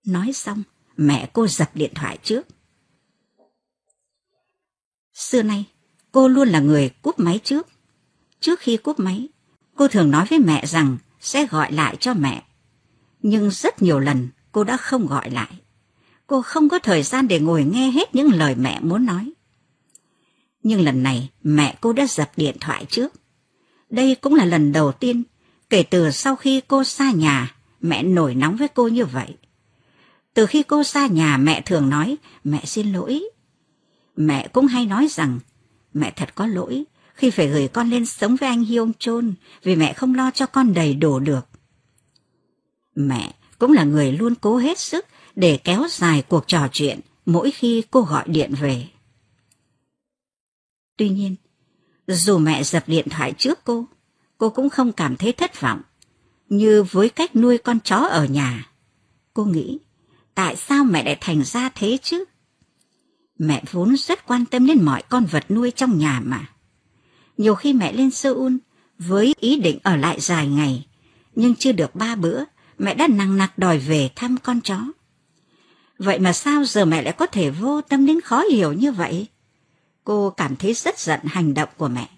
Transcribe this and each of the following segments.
Nói xong, mẹ cô dập điện thoại trước. Xưa nay, cô luôn là người cúp máy trước. Trước khi cúp máy, cô thường nói với mẹ rằng sẽ gọi lại cho mẹ. Nhưng rất nhiều lần cô đã không gọi lại. Cô không có thời gian để ngồi nghe hết những lời mẹ muốn nói. Nhưng lần này mẹ cô đã dập điện thoại trước. Đây cũng là lần đầu tiên kể từ sau khi cô xa nhà, mẹ nổi nóng với cô như vậy. Từ khi cô xa nhà, mẹ thường nói mẹ xin lỗi. Mẹ cũng hay nói rằng mẹ thật có lỗi khi phải gửi con lên sống với anh Hyung Chol vì mẹ không lo cho con đầy đủ được. Mẹ cũng là người luôn cố hết sức để kéo dài cuộc trò chuyện mỗi khi cô gọi điện về. Tuy nhiên, dù mẹ dập điện thoại trước cô cũng không cảm thấy thất vọng. Như với cách nuôi con chó ở nhà, cô nghĩ tại sao mẹ lại thành ra thế chứ? Mẹ vốn rất quan tâm đến mọi con vật nuôi trong nhà mà. Nhiều khi mẹ lên Seoul với ý định ở lại dài ngày, nhưng chưa được 3 bữa, mẹ đã nằng nặc đòi về thăm con chó. Vậy mà sao giờ mẹ lại có thể vô tâm đến khó hiểu như vậy? Cô cảm thấy rất giận hành động của mẹ.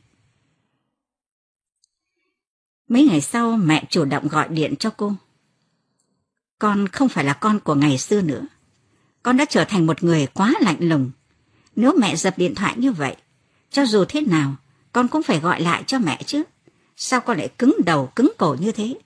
Mấy ngày sau, mẹ chủ động gọi điện cho cô. Con không phải là con của ngày xưa nữa. Con đã trở thành một người quá lạnh lùng. Nếu mẹ dập điện thoại như vậy, cho dù thế nào, con cũng phải gọi lại cho mẹ chứ. Sao con lại cứng đầu cứng cổ như thế?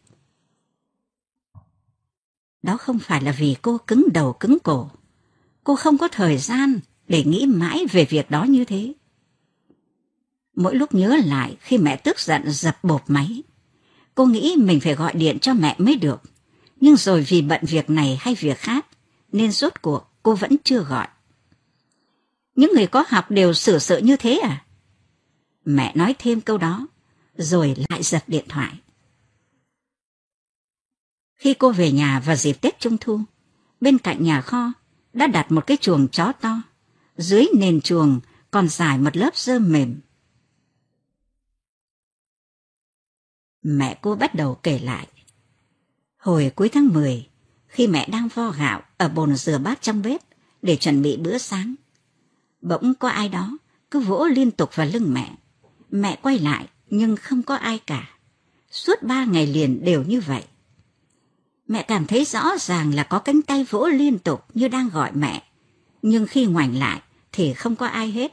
Đó không phải là vì cô cứng đầu cứng cổ. Cô không có thời gian để nghĩ mãi về việc đó như thế. Mỗi lúc nhớ lại khi mẹ tức giận dập bộp máy, cô nghĩ mình phải gọi điện cho mẹ mới được. Nhưng rồi vì bận việc này hay việc khác, nên rốt cuộc cô vẫn chưa gọi. Những người có học đều xử sự như thế à? Mẹ nói thêm câu đó, rồi lại dập điện thoại. Khi cô về nhà vào dịp Tết Trung Thu, bên cạnh nhà kho đã đặt một cái chuồng chó to. Dưới nền chuồng còn trải một lớp rơm mềm. Mẹ cô bắt đầu kể lại. Hồi cuối tháng 10, khi mẹ đang vo gạo ở bồn rửa bát trong bếp để chuẩn bị bữa sáng, bỗng có ai đó cứ vỗ liên tục vào lưng mẹ. Mẹ quay lại nhưng không có ai cả. Suốt 3 ngày liền đều như vậy. Mẹ cảm thấy rõ ràng là có cánh tay vỗ liên tục như đang gọi mẹ, nhưng khi ngoảnh lại thì không có ai hết.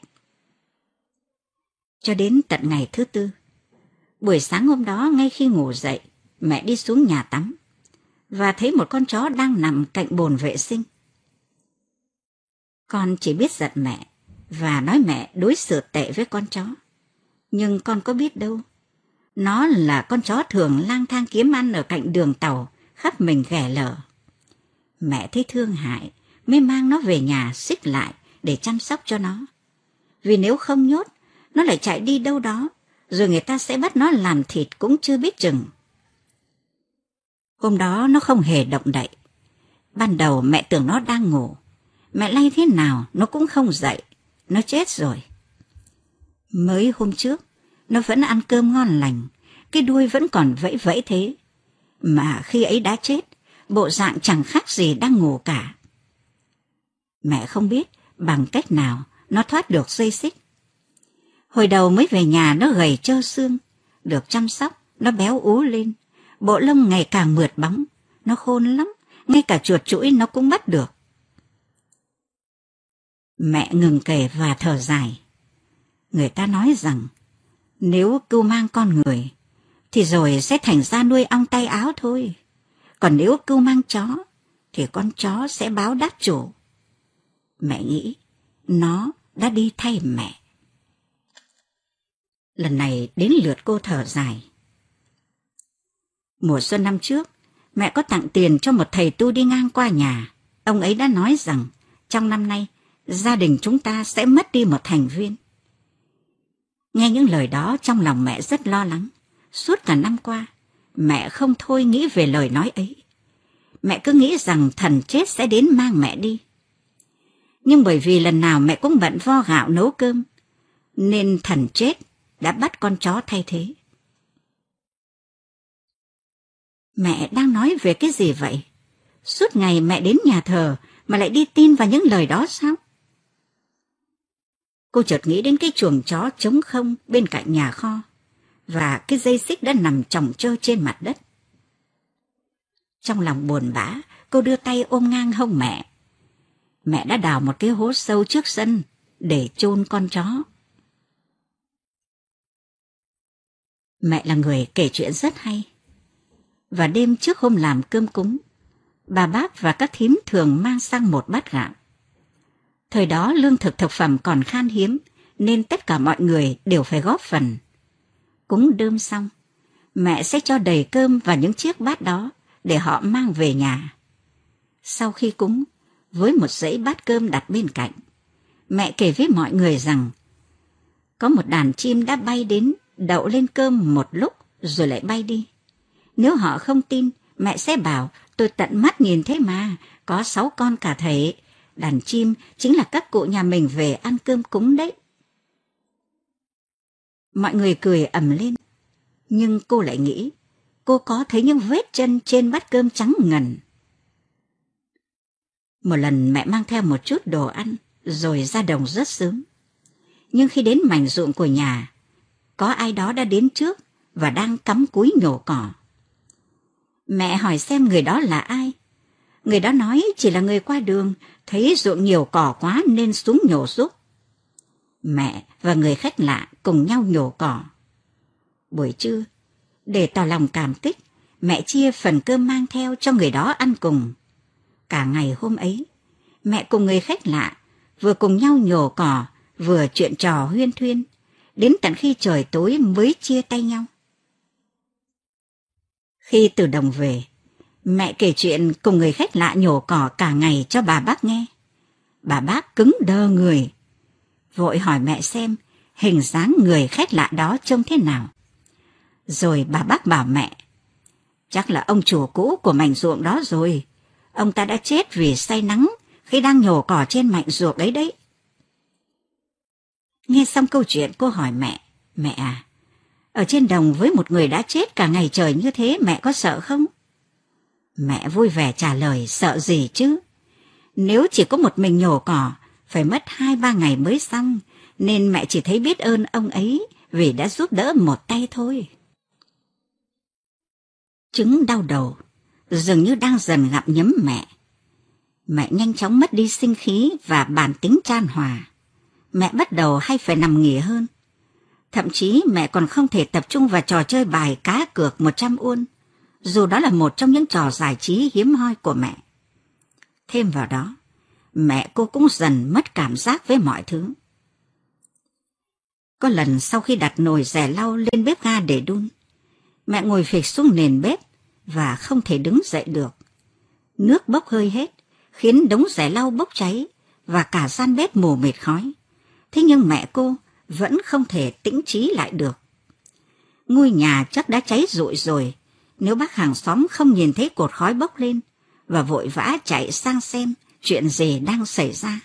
Cho đến tận ngày thứ 4, buổi sáng hôm đó ngay khi ngủ dậy, mẹ đi xuống nhà tắm và thấy một con chó đang nằm cạnh bồn vệ sinh. Con chỉ biết giận mẹ và nói mẹ đối xử tệ với con chó. Nhưng con có biết đâu, nó là con chó thường lang thang kiếm ăn ở cạnh đường tàu, khắp mình ghẻ lở. Mẹ thấy thương hại mới mang nó về nhà xích lại để chăm sóc cho nó. Vì nếu không nhốt, nó lại chạy đi đâu đó, rồi người ta sẽ bắt nó làm thịt cũng chưa biết chừng. Hôm đó nó không hề động đậy. Ban đầu mẹ tưởng nó đang ngủ. Mẹ lay thế nào nó cũng không dậy. Nó chết rồi. Mới hôm trước, nó vẫn ăn cơm ngon lành. Cái đuôi vẫn còn vẫy vẫy thế. Mà khi ấy đã chết, bộ dạng chẳng khác gì đang ngủ cả. Mẹ không biết bằng cách nào nó thoát được dây xích. Hồi đầu mới về nhà nó gầy trơ xương. Được chăm sóc, nó béo ú lên. Bộ lông ngày càng mượt bóng. Nó khôn lắm, ngay cả chuột chũi nó cũng bắt được. Mẹ ngừng kể và thở dài. Người ta nói rằng nếu cưu mang con người thì rồi sẽ thành ra nuôi ong tay áo thôi. Còn nếu cưu mang chó thì con chó sẽ báo đáp chủ. Mẹ nghĩ nó đã đi thay mẹ. Lần này đến lượt cô thở dài. Mùa xuân năm trước, mẹ có tặng tiền cho một thầy tu đi ngang qua nhà. Ông ấy đã nói rằng trong năm nay, gia đình chúng ta sẽ mất đi một thành viên. Nghe những lời đó trong lòng mẹ rất lo lắng. Suốt cả năm qua, mẹ không thôi nghĩ về lời nói ấy. Mẹ cứ nghĩ rằng thần chết sẽ đến mang mẹ đi. Nhưng bởi vì lần nào mẹ cũng bận vo gạo nấu cơm, nên thần chết đã bắt con chó thay thế. Mẹ đang nói về cái gì vậy? Suốt ngày mẹ đến nhà thờ mà lại đi tin vào những lời đó sao? Cô chợt nghĩ đến cái chuồng chó trống không bên cạnh nhà kho và cái dây xích đã nằm chồng chơ trên mặt đất. Trong lòng buồn bã, cô đưa tay ôm ngang hông mẹ. Mẹ đã đào một cái hố sâu trước sân để chôn con chó. Mẹ là người kể chuyện rất hay. Và đêm trước hôm làm cơm cúng, bà bác và các thím thường mang sang một bát gạo. Thời đó lương thực thực phẩm còn khan hiếm, nên tất cả mọi người đều phải góp phần. Cúng đơm xong, mẹ sẽ cho đầy cơm vào những chiếc bát đó để họ mang về nhà. Sau khi cúng, với một dãy bát cơm đặt bên cạnh, mẹ kể với mọi người rằng có một đàn chim đã bay đến đậu lên cơm một lúc rồi lại bay đi. Nếu họ không tin, mẹ sẽ bảo tôi tận mắt nhìn thấy mà, có 6 con cả thể. Đàn chim chính là các cụ nhà mình về ăn cơm cúng đấy. Mọi người cười ầm lên, nhưng cô lại nghĩ cô có thấy những vết chân trên bát cơm trắng ngần. Một lần mẹ mang theo một chút đồ ăn rồi ra đồng rất sớm. Nhưng khi đến mảnh ruộng của nhà, có ai đó đã đến trước và đang cắm cúi nhổ cỏ. Mẹ hỏi xem người đó là ai. Người đó nói chỉ là người qua đường, thấy ruộng nhiều cỏ quá nên xuống nhổ giúp. Mẹ và người khách lạ cùng nhau nhổ cỏ. Buổi trưa, để tỏ lòng cảm kích, mẹ chia phần cơm mang theo cho người đó ăn cùng. Cả ngày hôm ấy, mẹ cùng người khách lạ vừa cùng nhau nhổ cỏ, vừa chuyện trò huyên thuyên, đến tận khi trời tối mới chia tay nhau. Khi từ đồng về, mẹ kể chuyện cùng người khách lạ nhổ cỏ cả ngày cho bà bác nghe. Bà bác cứng đơ người, vội hỏi mẹ xem hình dáng người khách lạ đó trông thế nào. Rồi bà bác bảo mẹ, chắc là ông chủ cũ của mảnh ruộng đó rồi. Ông ta đã chết vì say nắng khi đang nhổ cỏ trên mảnh ruộng ấy đấy. Nghe xong câu chuyện, cô hỏi mẹ, mẹ à, ở trên đồng với một người đã chết cả ngày trời như thế, mẹ có sợ không? Mẹ vui vẻ trả lời, sợ gì chứ? Nếu chỉ có một mình nhổ cỏ, phải mất 2-3 ngày mới xong, nên mẹ chỉ thấy biết ơn ông ấy vì đã giúp đỡ một tay thôi. Chứng đau đầu dường như đang dần gặm nhấm mẹ. Mẹ nhanh chóng mất đi sinh khí và bản tính chan hòa. Mẹ bắt đầu hay phải nằm nghỉ hơn. Thậm chí mẹ còn không thể tập trung vào trò chơi bài cá cược 100 won, dù đó là một trong những trò giải trí hiếm hoi của mẹ. Thêm vào đó, mẹ cô cũng dần mất cảm giác với mọi thứ. Có lần sau khi đặt nồi dẻ lau lên bếp ga để đun, mẹ ngồi phịch xuống nền bếp và không thể đứng dậy được. Nước bốc hơi hết, khiến đống dẻ lau bốc cháy và cả gian bếp mù mịt khói. Thế nhưng mẹ cô vẫn không thể tĩnh trí lại được. Ngôi nhà chắc đã cháy rụi rồi, nếu bác hàng xóm không nhìn thấy cột khói bốc lên và vội vã chạy sang xem chuyện gì đang xảy ra.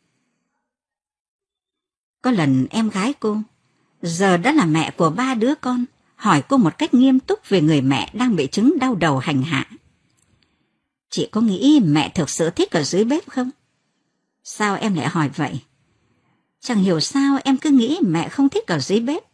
Có lần em gái cô, giờ đã là mẹ của 3 đứa con, hỏi cô một cách nghiêm túc về người mẹ đang bị chứng đau đầu hành hạ. Chị có nghĩ mẹ thực sự thích ở dưới bếp không? Sao em lại hỏi vậy? Chẳng hiểu sao em cứ nghĩ mẹ không thích ở dưới bếp.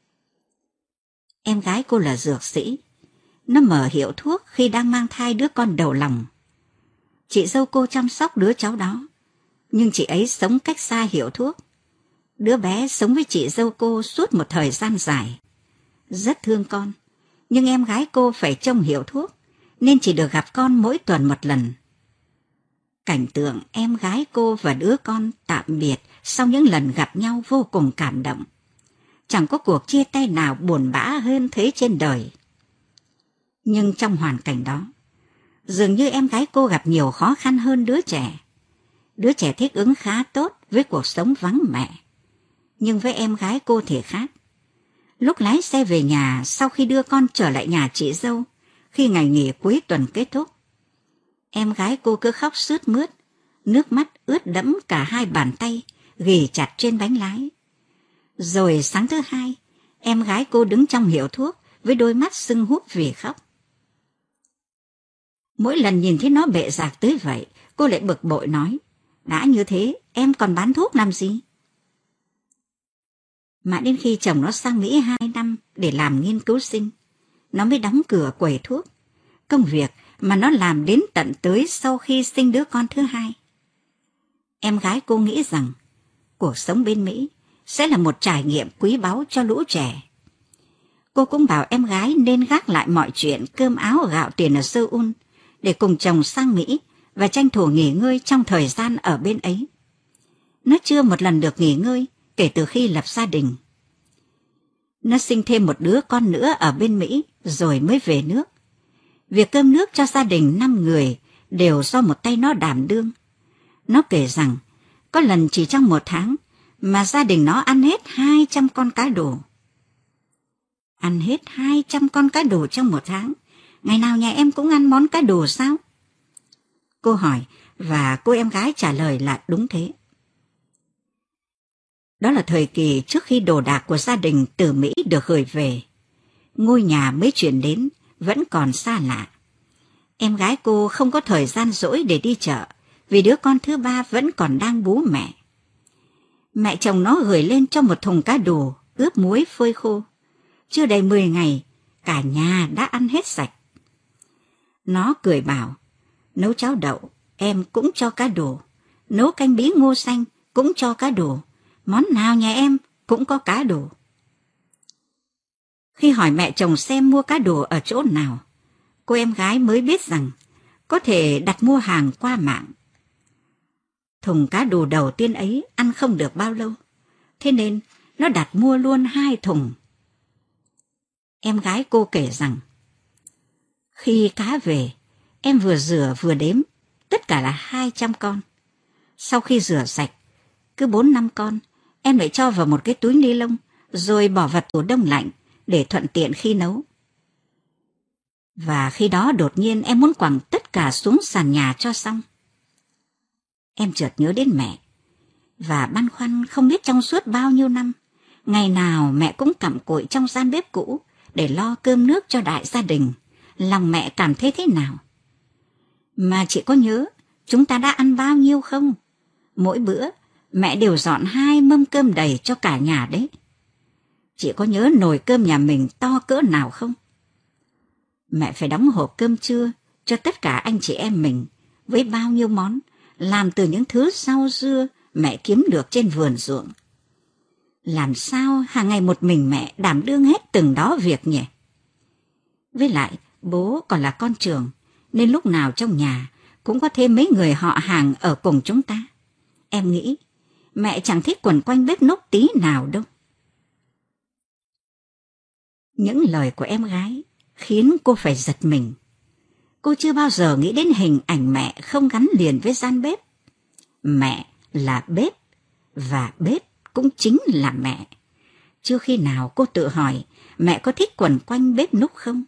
Em gái cô là dược sĩ. Nó mở hiệu thuốc khi đang mang thai đứa con đầu lòng. Chị dâu cô chăm sóc đứa cháu đó, nhưng chị ấy sống cách xa hiệu thuốc. Đứa bé sống với chị dâu cô suốt một thời gian dài. Rất thương con, nhưng em gái cô phải trông hiệu thuốc, nên chỉ được gặp con mỗi tuần một lần. Cảnh tượng em gái cô và đứa con tạm biệt sau những lần gặp nhau vô cùng cảm động. Chẳng có cuộc chia tay nào buồn bã hơn thế trên đời. Nhưng trong hoàn cảnh đó, dường như em gái cô gặp nhiều khó khăn hơn đứa trẻ. Đứa trẻ thích ứng khá tốt với cuộc sống vắng mẹ. Nhưng với em gái cô thì khác. Lúc lái xe về nhà sau khi đưa con trở lại nhà chị dâu, khi ngày nghỉ cuối tuần kết thúc, em gái cô cứ khóc sướt mướt, nước mắt ướt đẫm cả 2 bàn tay, ghì chặt trên bánh lái. Rồi sáng thứ Hai, em gái cô đứng trong hiệu thuốc với đôi mắt sưng húp vì khóc. Mỗi lần nhìn thấy nó bệ rạc tới vậy, cô lại bực bội nói, đã như thế, em còn bán thuốc làm gì? Mãi đến khi chồng nó sang Mỹ 2 năm để làm nghiên cứu sinh, nó mới đóng cửa quầy thuốc, công việc mà nó làm đến tận tới sau khi sinh đứa con thứ hai. Em gái cô nghĩ rằng cuộc sống bên Mỹ sẽ là một trải nghiệm quý báu cho lũ trẻ. Cô cũng bảo em gái nên gác lại mọi chuyện cơm áo gạo tiền ở Seoul để cùng chồng sang Mỹ và tranh thủ nghỉ ngơi trong thời gian ở bên ấy. Nó chưa một lần được nghỉ ngơi kể từ khi lập gia đình. Nó sinh thêm một đứa con nữa ở bên Mỹ rồi mới về nước. Việc cơm nước cho gia đình 5 người đều do một tay nó đảm đương. Nó kể rằng có lần chỉ trong 1 tháng mà gia đình nó ăn hết 200 con cá đồ. Ăn hết 200 con cá đồ trong 1 tháng. Ngày nào nhà em cũng ăn món cá đồ sao? Cô hỏi và cô em gái trả lời là đúng thế. Đó là thời kỳ trước khi đồ đạc của gia đình từ Mỹ được gửi về. Ngôi nhà mới chuyển đến vẫn còn xa lạ. Em gái cô không có thời gian rỗi để đi chợ vì đứa con thứ 3 vẫn còn đang bú mẹ. Mẹ chồng nó gửi lên cho một thùng cá đồ ướp muối phơi khô. Chưa đầy 10 ngày, cả nhà đã ăn hết sạch. Nó cười bảo, nấu cháo đậu, em cũng cho cá đồ. Nấu canh bí ngô xanh, cũng cho cá đồ. Món nào nhà em cũng có cá đồ. Khi hỏi mẹ chồng xem mua cá đồ ở chỗ nào, cô em gái mới biết rằng có thể đặt mua hàng qua mạng. Thùng cá đồ đầu tiên ấy ăn không được bao lâu, thế nên nó đặt mua luôn 2 thùng. Em gái cô kể rằng, khi cá về, em vừa rửa vừa đếm, tất cả là 200 con. Sau khi rửa sạch, cứ 4-5 con, em lại cho vào một cái túi ni lông, rồi bỏ vào tủ đông lạnh để thuận tiện khi nấu. Và khi đó đột nhiên em muốn quẳng tất cả xuống sàn nhà cho xong. Em chợt nhớ đến mẹ, và băn khoăn không biết trong suốt bao nhiêu năm, ngày nào mẹ cũng cặm cụi trong gian bếp cũ để lo cơm nước cho đại gia đình. Lòng mẹ cảm thấy thế nào? Mà chị có nhớ chúng ta đã ăn bao nhiêu không? Mỗi bữa mẹ đều dọn 2 mâm cơm đầy cho cả nhà đấy. Chị có nhớ nồi cơm nhà mình to cỡ nào không? Mẹ phải đóng hộp cơm trưa cho tất cả anh chị em mình với bao nhiêu món làm từ những thứ rau dưa mẹ kiếm được trên vườn ruộng. Làm sao hàng ngày một mình mẹ đảm đương hết từng đó việc nhỉ? Với lại bố còn là con trưởng, nên lúc nào trong nhà cũng có thêm mấy người họ hàng ở cùng chúng ta. Em nghĩ mẹ chẳng thích quẩn quanh bếp núc tí nào đâu. Những lời của em gái khiến cô phải giật mình. Cô chưa bao giờ nghĩ đến hình ảnh mẹ không gắn liền với gian bếp. Mẹ là bếp, và bếp cũng chính là mẹ. Chưa khi nào cô tự hỏi mẹ có thích quẩn quanh bếp núc không?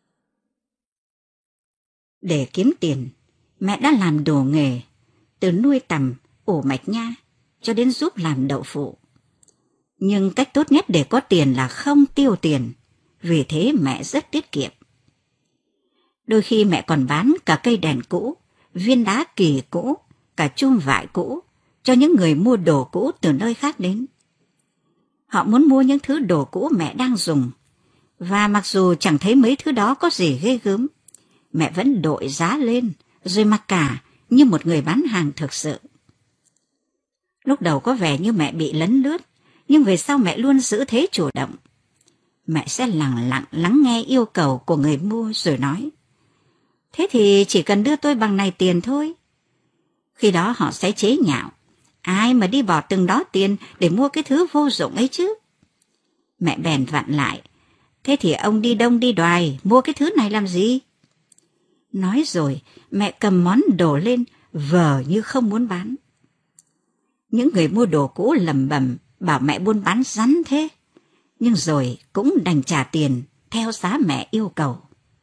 Để kiếm tiền, mẹ đã làm đồ nghề, từ nuôi tằm, ủ mạch nha, cho đến giúp làm đậu phụ. Nhưng cách tốt nhất để có tiền là không tiêu tiền, vì thế mẹ rất tiết kiệm. Đôi khi mẹ còn bán cả cây đèn cũ, viên đá kỳ cũ, cả chum vải cũ, cho những người mua đồ cũ từ nơi khác đến. Họ muốn mua những thứ đồ cũ mẹ đang dùng, và mặc dù chẳng thấy mấy thứ đó có gì ghê gớm, mẹ vẫn đội giá lên, rồi mặc cả như một người bán hàng thực sự. Lúc đầu có vẻ như mẹ bị lấn lướt, nhưng về sau mẹ luôn giữ thế chủ động. Mẹ sẽ lặng lặng lắng nghe yêu cầu của người mua rồi nói, thế thì chỉ cần đưa tôi bằng này tiền thôi. Khi đó họ sẽ chế nhạo, ai mà đi bỏ từng đó tiền để mua cái thứ vô dụng ấy chứ. Mẹ bèn vặn lại, thế thì ông đi đông đi đoài, mua cái thứ này làm gì? Nói rồi, mẹ cầm món đồ lên, vờ như không muốn bán. Những người mua đồ cũ lẩm bẩm bảo mẹ buôn bán rắn thế, nhưng rồi cũng đành trả tiền theo giá mẹ yêu cầu.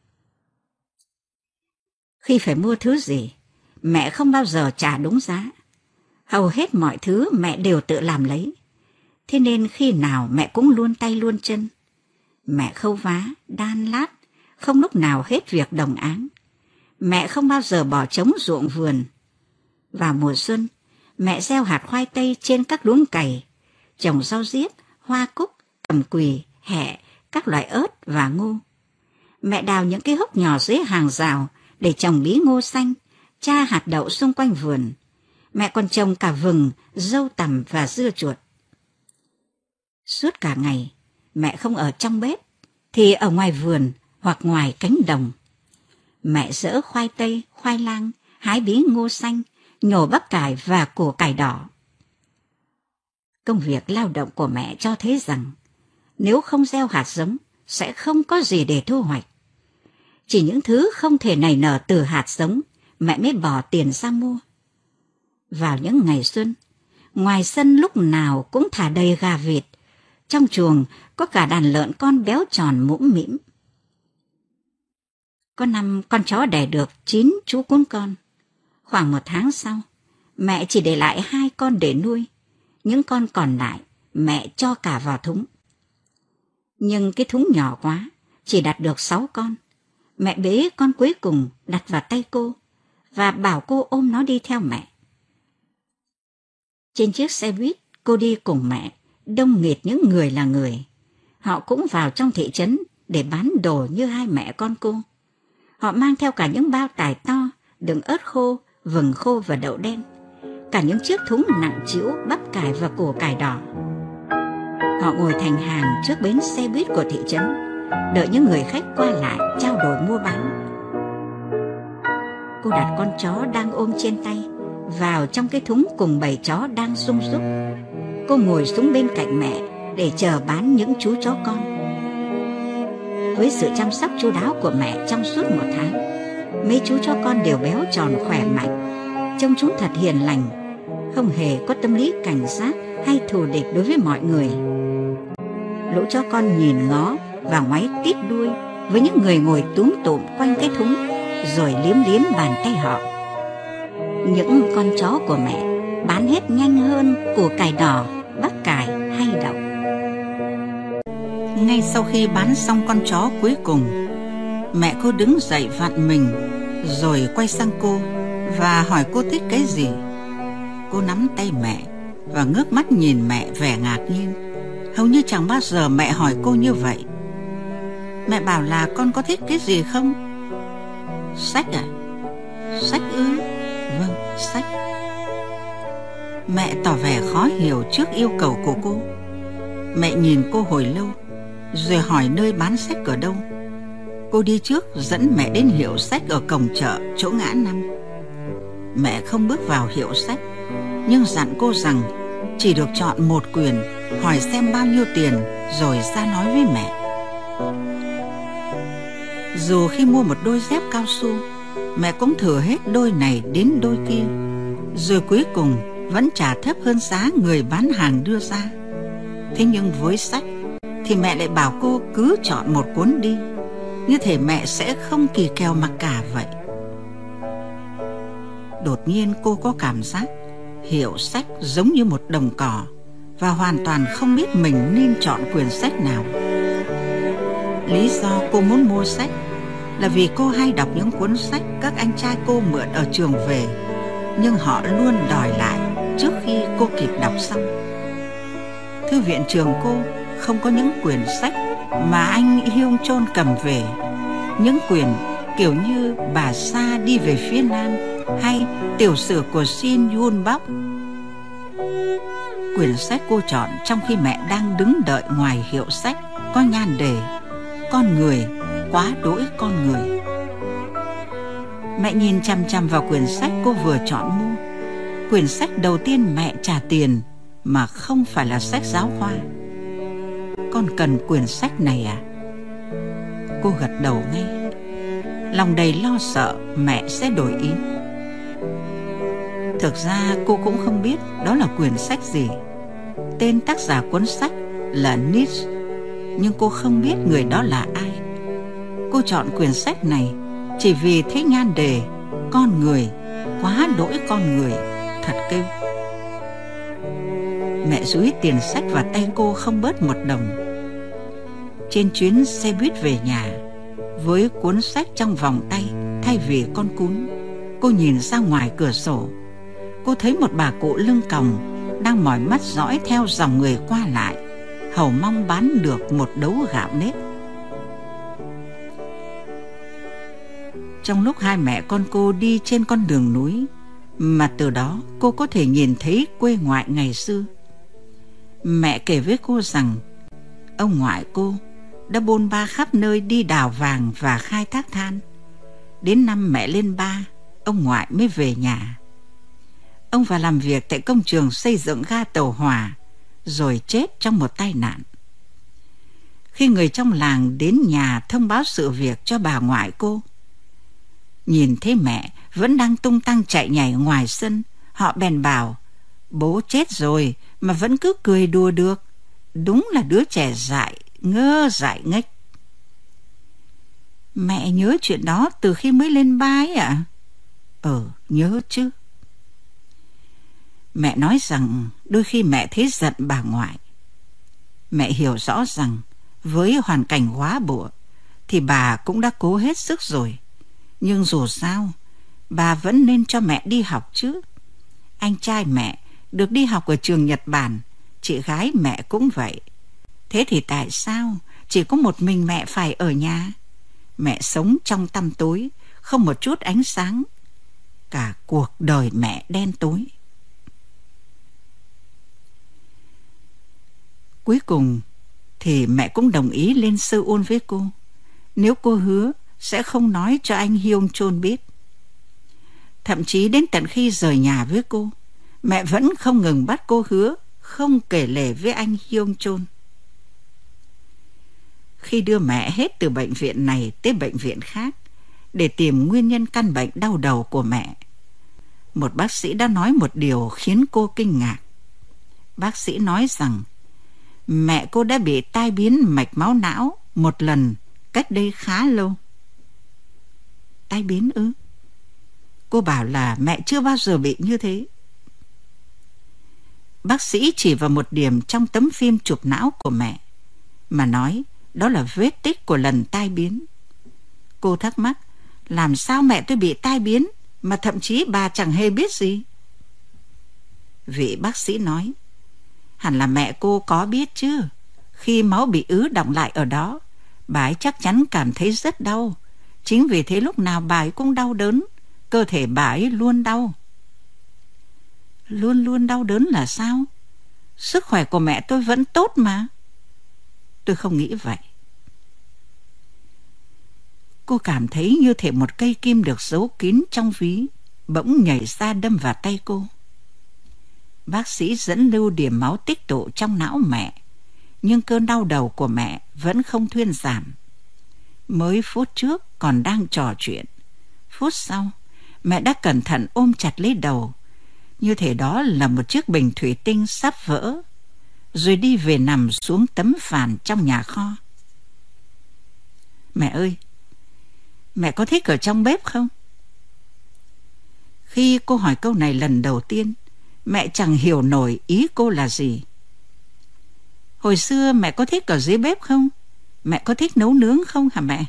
Khi phải mua thứ gì, mẹ không bao giờ trả đúng giá. Hầu hết mọi thứ mẹ đều tự làm lấy. Thế nên khi nào mẹ cũng luôn tay luôn chân. Mẹ khâu vá, đan lát, không lúc nào hết việc đồng áng. Mẹ không bao giờ bỏ trống ruộng vườn. Vào mùa xuân, mẹ gieo hạt khoai tây trên các luống cày, trồng rau diếp, hoa cúc, cầm quỳ, hẹ, các loại ớt và ngô. Mẹ đào những cái hốc nhỏ dưới hàng rào để trồng bí ngô xanh, tra hạt đậu xung quanh vườn. Mẹ còn trồng cả vừng, dâu tằm và dưa chuột. Suốt cả ngày, mẹ không ở trong bếp, thì ở ngoài vườn hoặc ngoài cánh đồng. Mẹ giỡ khoai tây, khoai lang, hái bí ngô xanh, nhổ bắp cải và củ cải đỏ. Công việc lao động của mẹ cho thấy rằng nếu không gieo hạt giống sẽ không có gì để thu hoạch. Chỉ những thứ không thể nảy nở từ hạt giống mẹ mới bỏ tiền ra mua. Vào những ngày xuân, ngoài sân lúc nào cũng thả đầy gà vịt, trong chuồng có cả đàn lợn con béo tròn mũm mĩm. Có năm con chó đẻ được 9 chú cún con. Khoảng 1 tháng sau, mẹ chỉ để lại 2 con để nuôi. Những con còn lại, mẹ cho cả vào thúng. Nhưng cái thúng nhỏ quá, chỉ đặt được 6 con. Mẹ bế con cuối cùng đặt vào tay cô và bảo cô ôm nó đi theo mẹ. Trên chiếc xe buýt, cô đi cùng mẹ, đông nghịt những người là người. Họ cũng vào trong thị trấn để bán đồ như hai mẹ con cô. Họ mang theo cả những bao tải to, đựng ớt khô, vừng khô và đậu đen. Cả những chiếc thúng nặng trĩu bắp cải và củ cải đỏ. Họ ngồi thành hàng trước bến xe buýt của thị trấn, đợi những người khách qua lại trao đổi mua bán. Cô đặt con chó đang ôm trên tay vào trong cái thúng cùng bầy chó đang sung súc. Cô ngồi xuống bên cạnh mẹ để chờ bán những chú chó con. Với sự chăm sóc chu đáo của mẹ trong suốt 1 tháng, mấy chú chó con đều béo tròn khỏe mạnh. Trông chúng thật hiền lành, không hề có tâm lý cảnh giác hay thù địch đối với mọi người. Lũ chó con nhìn ngó và ngoáy tít đuôi với những người ngồi túm tụm quanh cái thúng, rồi liếm liếm bàn tay họ. Những con chó của mẹ bán hết nhanh hơn củ cải đỏ, bắp cải hay đậu. Ngay sau khi bán xong con chó cuối cùng, mẹ cô đứng dậy vặn mình, rồi quay sang cô và hỏi cô thích cái gì. Cô nắm tay mẹ và ngước mắt nhìn mẹ vẻ ngạc nhiên. Hầu như chẳng bao giờ mẹ hỏi cô như vậy. Mẹ bảo là con có thích cái gì không? Sách à? Sách ư? Vâng, sách. Mẹ tỏ vẻ khó hiểu trước yêu cầu của cô. Mẹ nhìn cô hồi lâu, rồi hỏi nơi bán sách ở đâu. Cô đi trước dẫn mẹ đến hiệu sách ở cổng chợ chỗ ngã 5. Mẹ không bước vào hiệu sách, nhưng dặn cô rằng chỉ được chọn một quyển, hỏi xem bao nhiêu tiền rồi ra nói với mẹ. Dù khi mua một đôi dép cao su, mẹ cũng thử hết đôi này đến đôi kia, rồi cuối cùng vẫn trả thấp hơn giá người bán hàng đưa ra. Thế nhưng với sách thì mẹ lại bảo cô cứ chọn một cuốn đi, như thể mẹ sẽ không kỳ kèo mặc cả vậy. Đột nhiên cô có cảm giác hiệu sách giống như một đồng cỏ và hoàn toàn không biết mình nên chọn quyển sách nào. Lý do cô muốn mua sách là vì cô hay đọc những cuốn sách các anh trai cô mượn ở trường về, nhưng họ luôn đòi lại trước khi cô kịp đọc xong. Thư viện trường cô không có những quyển sách mà anh Hyung Chol cầm về, những quyển kiểu như Bà Sa đi về phía Nam hay tiểu sử của Shin Yun Bok. Quyển sách cô chọn trong khi mẹ đang đứng đợi ngoài hiệu sách có nhan đề Con người, quá đỗi con người. Mẹ nhìn chằm chằm vào quyển sách cô vừa chọn mua. Quyển sách đầu tiên mẹ trả tiền mà không phải là sách giáo khoa. Con cần quyển sách này à? Cô gật đầu ngay, lòng đầy lo sợ mẹ sẽ đổi ý. Thực ra cô cũng không biết đó là quyển sách gì. Tên tác giả cuốn sách là Nietzsche, nhưng cô không biết người đó là ai. Cô chọn quyển sách này chỉ vì thấy nhan đề Con người, quá đỗi con người, thật kêu. Mẹ dúi tiền sách vào tay cô không bớt một đồng. Trên chuyến xe buýt về nhà, với cuốn sách trong vòng tay thay vì con cún. Cô nhìn ra ngoài cửa sổ. Cô thấy một bà cụ lưng còng đang mỏi mắt dõi theo dòng người qua lại, hầu mong bán được một đấu gạo nếp. Trong lúc hai mẹ con cô đi trên con đường núi, mà từ đó cô có thể nhìn thấy quê ngoại ngày xưa, mẹ kể với cô rằng ông ngoại cô đã bôn ba khắp nơi đi đào vàng và khai thác than. Đến năm mẹ lên 3, ông ngoại mới về nhà. Ông vào làm việc tại công trường xây dựng ga tàu hỏa, rồi chết trong một tai nạn. Khi người trong làng đến nhà thông báo sự việc cho bà ngoại cô, nhìn thấy mẹ vẫn đang tung tăng chạy nhảy ngoài sân, họ bèn bảo: bố chết rồi mà vẫn cứ cười đùa được, đúng là đứa trẻ dại ngơ dại nghếch. Mẹ nhớ chuyện đó từ khi mới lên 3 ấy ạ? Nhớ chứ. Mẹ nói rằng đôi khi mẹ thấy giận bà ngoại. Mẹ hiểu rõ rằng với hoàn cảnh góa bụa thì bà cũng đã cố hết sức rồi. Nhưng dù sao, bà vẫn nên cho mẹ đi học chứ. Anh trai mẹ được đi học ở trường Nhật Bản, chị gái mẹ cũng vậy. Thế thì tại sao chỉ có một mình mẹ phải ở nhà? Mẹ sống trong tăm tối, không một chút ánh sáng. Cả cuộc đời mẹ đen tối. Cuối cùng thì mẹ cũng đồng ý lên Seoul với cô, nếu cô hứa sẽ không nói cho anh Hyung Chol biết. Thậm chí đến tận khi rời nhà với cô, mẹ vẫn không ngừng bắt cô hứa không kể lể với anh Hyung Chol. Khi đưa mẹ hết từ bệnh viện này tới bệnh viện khác để tìm nguyên nhân căn bệnh đau đầu của mẹ, một bác sĩ đã nói một điều khiến cô kinh ngạc. Bác sĩ nói rằng mẹ cô đã bị tai biến mạch máu não một lần cách đây khá lâu. Tai biến ư? Cô bảo là mẹ chưa bao giờ bị như thế. Bác sĩ chỉ vào một điểm trong tấm phim chụp não của mẹ mà nói đó là vết tích của lần tai biến. Cô thắc mắc, làm sao mẹ tôi bị tai biến mà thậm chí bà chẳng hề biết gì? Vị bác sĩ nói, hẳn là mẹ cô có biết chứ. Khi máu bị ứ đọng lại ở đó, bà ấy chắc chắn cảm thấy rất đau. Chính vì thế lúc nào bà ấy cũng đau đớn, cơ thể bà ấy luôn đau. Luôn luôn đau đớn là sao? Sức khỏe của mẹ tôi vẫn tốt mà. Tôi không nghĩ vậy. Cô cảm thấy như thể một cây kim được giấu kín trong ví bỗng nhảy ra đâm vào tay cô. Bác sĩ dẫn lưu điểm máu tích tụ trong não mẹ, nhưng cơn đau đầu của mẹ vẫn không thuyên giảm. Mới phút trước còn đang trò chuyện, phút sau mẹ đã cẩn thận ôm chặt lấy đầu, như thể đó là một chiếc bình thủy tinh sắp vỡ, rồi đi về nằm xuống tấm phản trong nhà kho. Mẹ ơi, mẹ có thích ở trong bếp không? Khi cô hỏi câu này lần đầu tiên, mẹ chẳng hiểu nổi ý cô là gì. Hồi xưa mẹ có thích ở dưới bếp không? Mẹ có thích nấu nướng không hả mẹ?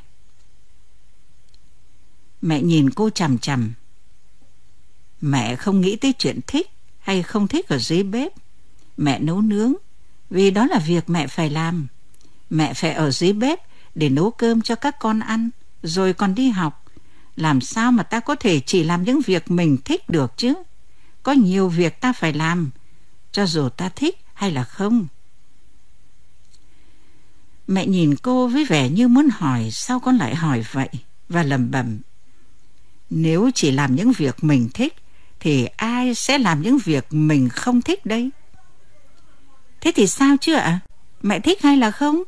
Mẹ nhìn cô chằm chằm. Mẹ không nghĩ tới chuyện thích hay không thích ở dưới bếp. Mẹ nấu nướng vì đó là việc mẹ phải làm. Mẹ phải ở dưới bếp để nấu cơm cho các con ăn, rồi còn đi học. Làm sao mà ta có thể chỉ làm những việc mình thích được chứ? Có nhiều việc ta phải làm, cho dù ta thích hay là không. Mẹ nhìn cô với vẻ như muốn hỏi sao con lại hỏi vậy, và lẩm bẩm. Nếu chỉ làm những việc mình thích, thì ai sẽ làm những việc mình không thích đây? Thế thì sao chứ ạ? Mẹ thích hay là không?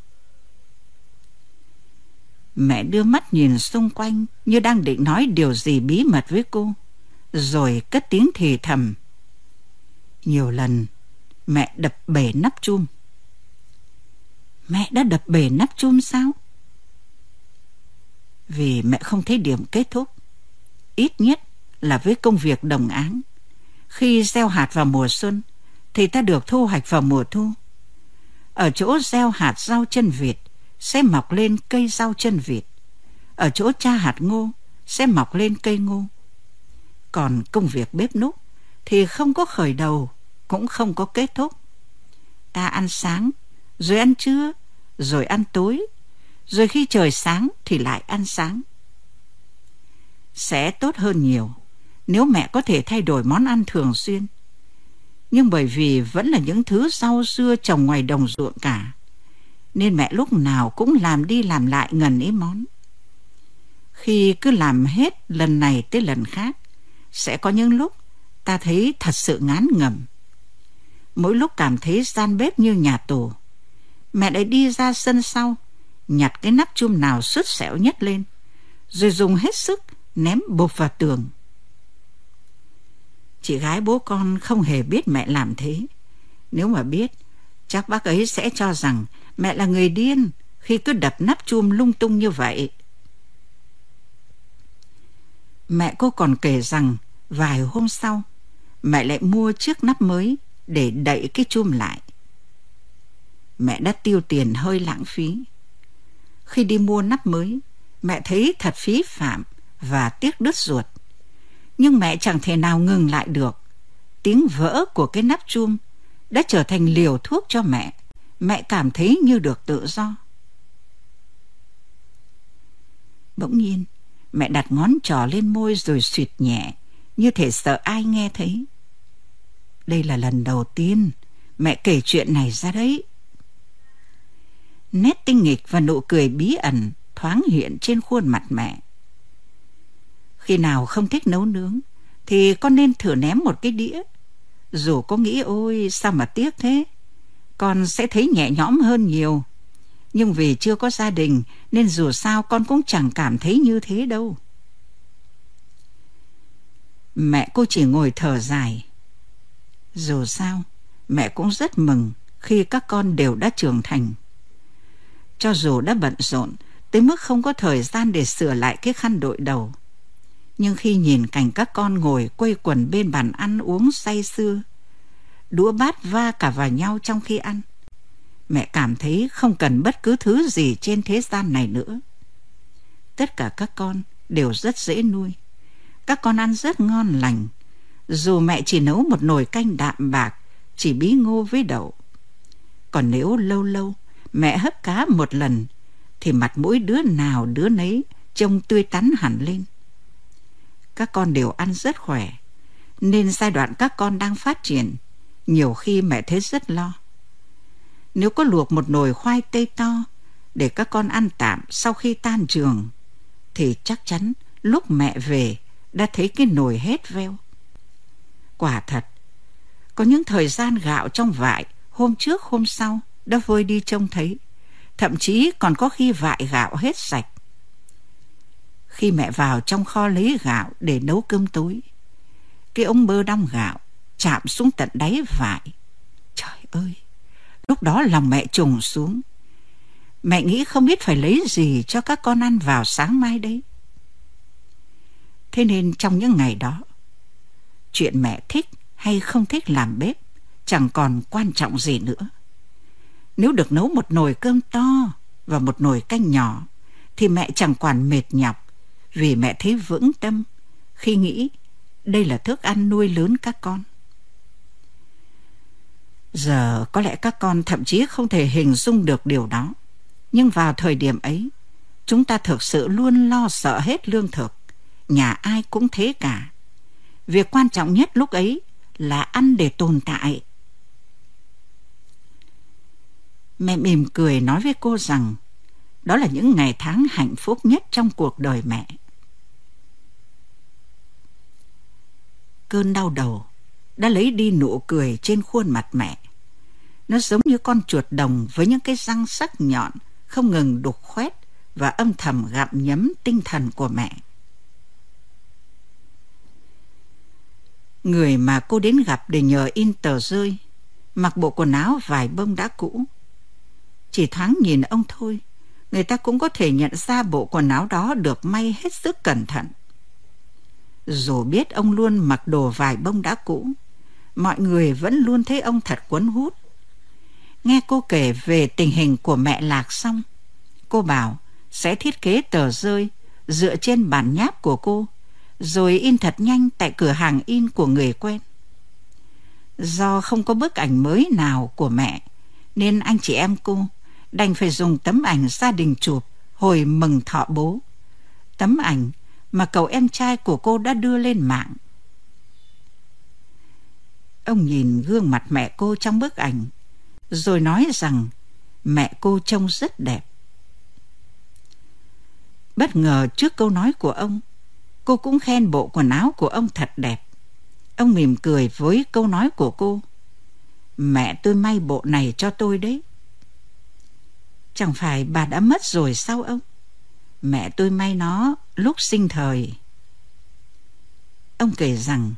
Mẹ đưa mắt nhìn xung quanh như đang định nói điều gì bí mật với cô, rồi cất tiếng thì thầm. Nhiều lần mẹ đập bể nắp chum. Mẹ đã đập bể nắp chum sao? Vì mẹ không thấy điểm kết thúc, ít nhất là với công việc đồng áng. Khi gieo hạt vào mùa xuân thì ta được thu hoạch vào mùa thu. Ở chỗ gieo hạt rau chân vịt sẽ mọc lên cây rau chân vịt. Ở chỗ tra hạt ngô sẽ mọc lên cây ngô. Còn công việc bếp núc thì không có khởi đầu, cũng không có kết thúc. Ta ăn sáng, rồi ăn trưa, rồi ăn tối, rồi khi trời sáng thì lại ăn sáng. Sẽ tốt hơn nhiều nếu mẹ có thể thay đổi món ăn thường xuyên. Nhưng bởi vì vẫn là những thứ rau dưa trồng ngoài đồng ruộng cả, nên mẹ lúc nào cũng làm đi làm lại ngần ấy món. Khi cứ làm hết lần này tới lần khác, sẽ có những lúc ta thấy thật sự ngán ngẩm. Mỗi lúc cảm thấy gian bếp như nhà tù, mẹ lại đi ra sân sau, nhặt cái nắp chum nào sứt sẹo nhất lên, rồi dùng hết sức ném bụp vào tường. Chị gái bố con không hề biết mẹ làm thế. Nếu mà biết, chắc bác ấy sẽ cho rằng mẹ là người điên khi cứ đập nắp chum lung tung như vậy. Mẹ cô còn kể rằng vài hôm sau, mẹ lại mua chiếc nắp mới để đậy cái chum lại. Mẹ đã tiêu tiền hơi lãng phí. Khi đi mua nắp mới, mẹ thấy thật phí phạm và tiếc đứt ruột. Nhưng mẹ chẳng thể nào ngừng lại được. Tiếng vỡ của cái nắp chum đã trở thành liều thuốc cho mẹ. Mẹ cảm thấy như được tự do. Bỗng nhiên, mẹ đặt ngón trỏ lên môi rồi suýt nhẹ, như thể sợ ai nghe thấy. Đây là lần đầu tiên mẹ kể chuyện này ra đấy. Nét tinh nghịch và nụ cười bí ẩn thoáng hiện trên khuôn mặt mẹ. Khi nào không thích nấu nướng thì con nên thử ném một cái đĩa. Dù có nghĩ ôi sao mà tiếc thế, con sẽ thấy nhẹ nhõm hơn nhiều. Nhưng vì chưa có gia đình nên dù sao con cũng chẳng cảm thấy như thế đâu. Mẹ cô chỉ ngồi thở dài. Dù sao, mẹ cũng rất mừng khi các con đều đã trưởng thành. Cho dù đã bận rộn tới mức không có thời gian để sửa lại cái khăn đội đầu, nhưng khi nhìn cảnh các con ngồi quây quần bên bàn ăn uống say sưa, đũa bát va cả vào nhau trong khi ăn, mẹ cảm thấy không cần bất cứ thứ gì trên thế gian này nữa. Tất cả các con đều rất dễ nuôi. Các con ăn rất ngon lành, dù mẹ chỉ nấu một nồi canh đạm bạc, chỉ bí ngô với đậu. Còn nếu lâu lâu mẹ hấp cá một lần, thì mặt mũi đứa nào đứa nấy trông tươi tắn hẳn lên. Các con đều ăn rất khỏe, nên giai đoạn các con đang phát triển, nhiều khi mẹ thấy rất lo. Nếu có luộc một nồi khoai tây to để các con ăn tạm sau khi tan trường, thì chắc chắn lúc mẹ về đã thấy cái nồi hết veo. Quả thật, có những thời gian gạo trong vại hôm trước hôm sau đã vơi đi trông thấy, thậm chí còn có khi vại gạo hết sạch. Khi mẹ vào trong kho lấy gạo để nấu cơm tối, cái ống bơ đong gạo chạm xuống tận đáy vại. Trời ơi, lúc đó lòng mẹ trùng xuống. Mẹ nghĩ không biết phải lấy gì cho các con ăn vào sáng mai đấy. Thế nên trong những ngày đó, chuyện mẹ thích hay không thích làm bếp chẳng còn quan trọng gì nữa. Nếu được nấu một nồi cơm to và một nồi canh nhỏ thì mẹ chẳng quản mệt nhọc, vì mẹ thấy vững tâm khi nghĩ đây là thức ăn nuôi lớn các con. Giờ có lẽ các con thậm chí không thể hình dung được điều đó. Nhưng vào thời điểm ấy, chúng ta thực sự luôn lo sợ hết lương thực. Nhà ai cũng thế cả. Việc quan trọng nhất lúc ấy là ăn để tồn tại. Mẹ mỉm cười nói với cô rằng đó là những ngày tháng hạnh phúc nhất trong cuộc đời mẹ. Cơn đau đầu đã lấy đi nụ cười trên khuôn mặt mẹ. Nó giống như con chuột đồng với những cái răng sắc nhọn không ngừng đục khoét và âm thầm gặm nhấm tinh thần của mẹ. Người mà cô đến gặp để nhờ in tờ rơi mặc bộ quần áo vải bông đã cũ. Chỉ thoáng nhìn ông thôi, người ta cũng có thể nhận ra bộ quần áo đó được may hết sức cẩn thận. Dù biết ông luôn mặc đồ vải bông đã cũ, mọi người vẫn luôn thấy ông thật cuốn hút. Nghe cô kể về tình hình của mẹ Lạc xong, cô bảo sẽ thiết kế tờ rơi dựa trên bản nháp của cô, rồi in thật nhanh tại cửa hàng in của người quen. Do không có bức ảnh mới nào của mẹ, nên anh chị em cô đành phải dùng tấm ảnh gia đình chụp hồi mừng thọ bố, tấm ảnh mà cậu em trai của cô đã đưa lên mạng. Ông nhìn gương mặt mẹ cô trong bức ảnh, rồi nói rằng mẹ cô trông rất đẹp. Bất ngờ trước câu nói của ông, cô cũng khen bộ quần áo của ông thật đẹp. Ông mỉm cười với câu nói của cô. Mẹ tôi may bộ này cho tôi đấy. Chẳng phải bà đã mất rồi sao ông? Mẹ tôi may nó lúc sinh thời. Ông kể rằng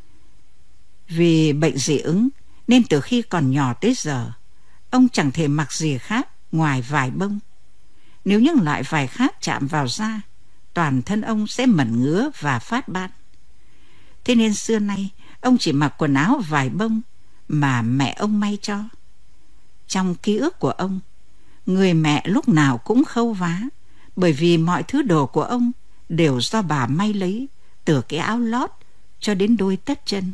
vì bệnh dị ứng nên từ khi còn nhỏ tới giờ, ông chẳng thể mặc gì khác ngoài vải bông. Nếu những loại vải khác chạm vào da, toàn thân ông sẽ mẩn ngứa và phát ban. Thế nên xưa nay ông chỉ mặc quần áo vải bông mà mẹ ông may cho. Trong ký ức của ông, người mẹ lúc nào cũng khâu vá, bởi vì mọi thứ đồ của ông đều do bà may lấy, từ cái áo lót cho đến đôi tất chân.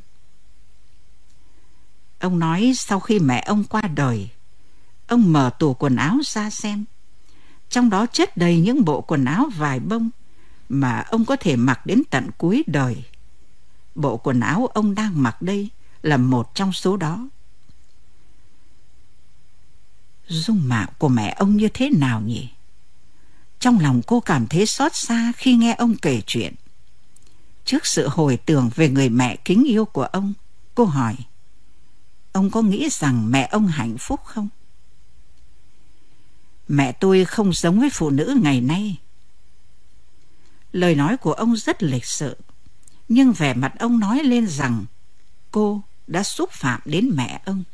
Ông nói sau khi mẹ ông qua đời, ông mở tủ quần áo ra xem. Trong đó chất đầy những bộ quần áo vải bông mà ông có thể mặc đến tận cuối đời. Bộ quần áo ông đang mặc đây là một trong số đó. Dung mạo của mẹ ông như thế nào nhỉ? Trong lòng cô cảm thấy xót xa khi nghe ông kể chuyện. Trước sự hồi tưởng về người mẹ kính yêu của ông, cô hỏi, ông có nghĩ rằng mẹ ông hạnh phúc không? Mẹ tôi không giống với phụ nữ ngày nay. Lời nói của ông rất lịch sự, nhưng vẻ mặt ông nói lên rằng cô đã xúc phạm đến mẹ ông.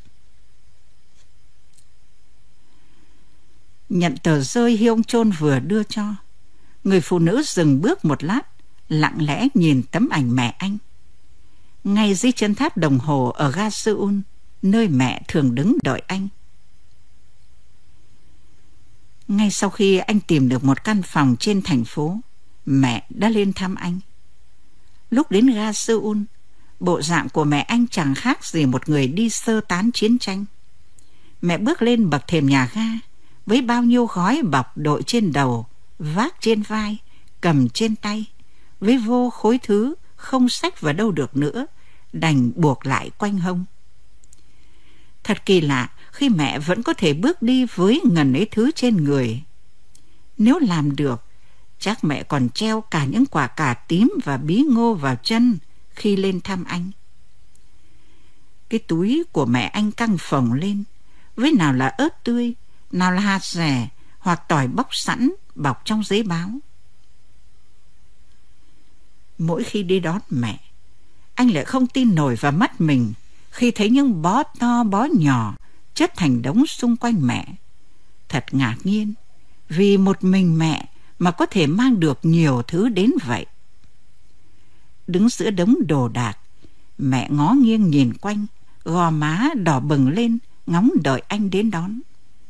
Nhận tờ rơi khi ông chôn vừa đưa cho, người phụ nữ dừng bước một lát, lặng lẽ nhìn tấm ảnh mẹ anh. Ngay dưới chân tháp đồng hồ ở ga Seoul, nơi mẹ thường đứng đợi anh. Ngay sau khi anh tìm được một căn phòng trên thành phố, mẹ đã lên thăm anh. Lúc đến ga Seoul, bộ dạng của mẹ anh chẳng khác gì một người đi sơ tán chiến tranh. Mẹ bước lên bậc thềm nhà ga với bao nhiêu gói bọc đội trên đầu, vác trên vai, cầm trên tay, với vô khối thứ không xách vào đâu được nữa, đành buộc lại quanh hông. Thật kỳ lạ khi mẹ vẫn có thể bước đi với ngần ấy thứ trên người. Nếu làm được, chắc mẹ còn treo cả những quả cà tím và bí ngô vào chân khi lên thăm anh. Cái túi của mẹ anh căng phồng lên, với nào là ớt tươi, nào là hạt rẻ hoặc tỏi bóc sẵn bọc trong giấy báo. Mỗi khi đi đón mẹ, anh lại không tin nổi vào mắt mình khi thấy những bó to bó nhỏ chất thành đống xung quanh mẹ. Thật ngạc nhiên, vì một mình mẹ mà có thể mang được nhiều thứ đến vậy. Đứng giữa đống đồ đạc, mẹ ngó nghiêng nhìn quanh, gò má đỏ bừng lên, ngóng đợi anh đến đón.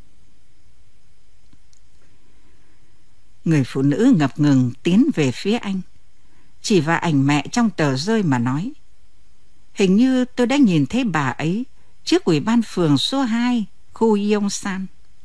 Người phụ nữ ngập ngừng tiến về phía anh, chỉ vào ảnh mẹ trong tờ rơi mà nói, hình như tôi đã nhìn thấy bà ấy trước ủy ban phường số 2, khu Yongsan.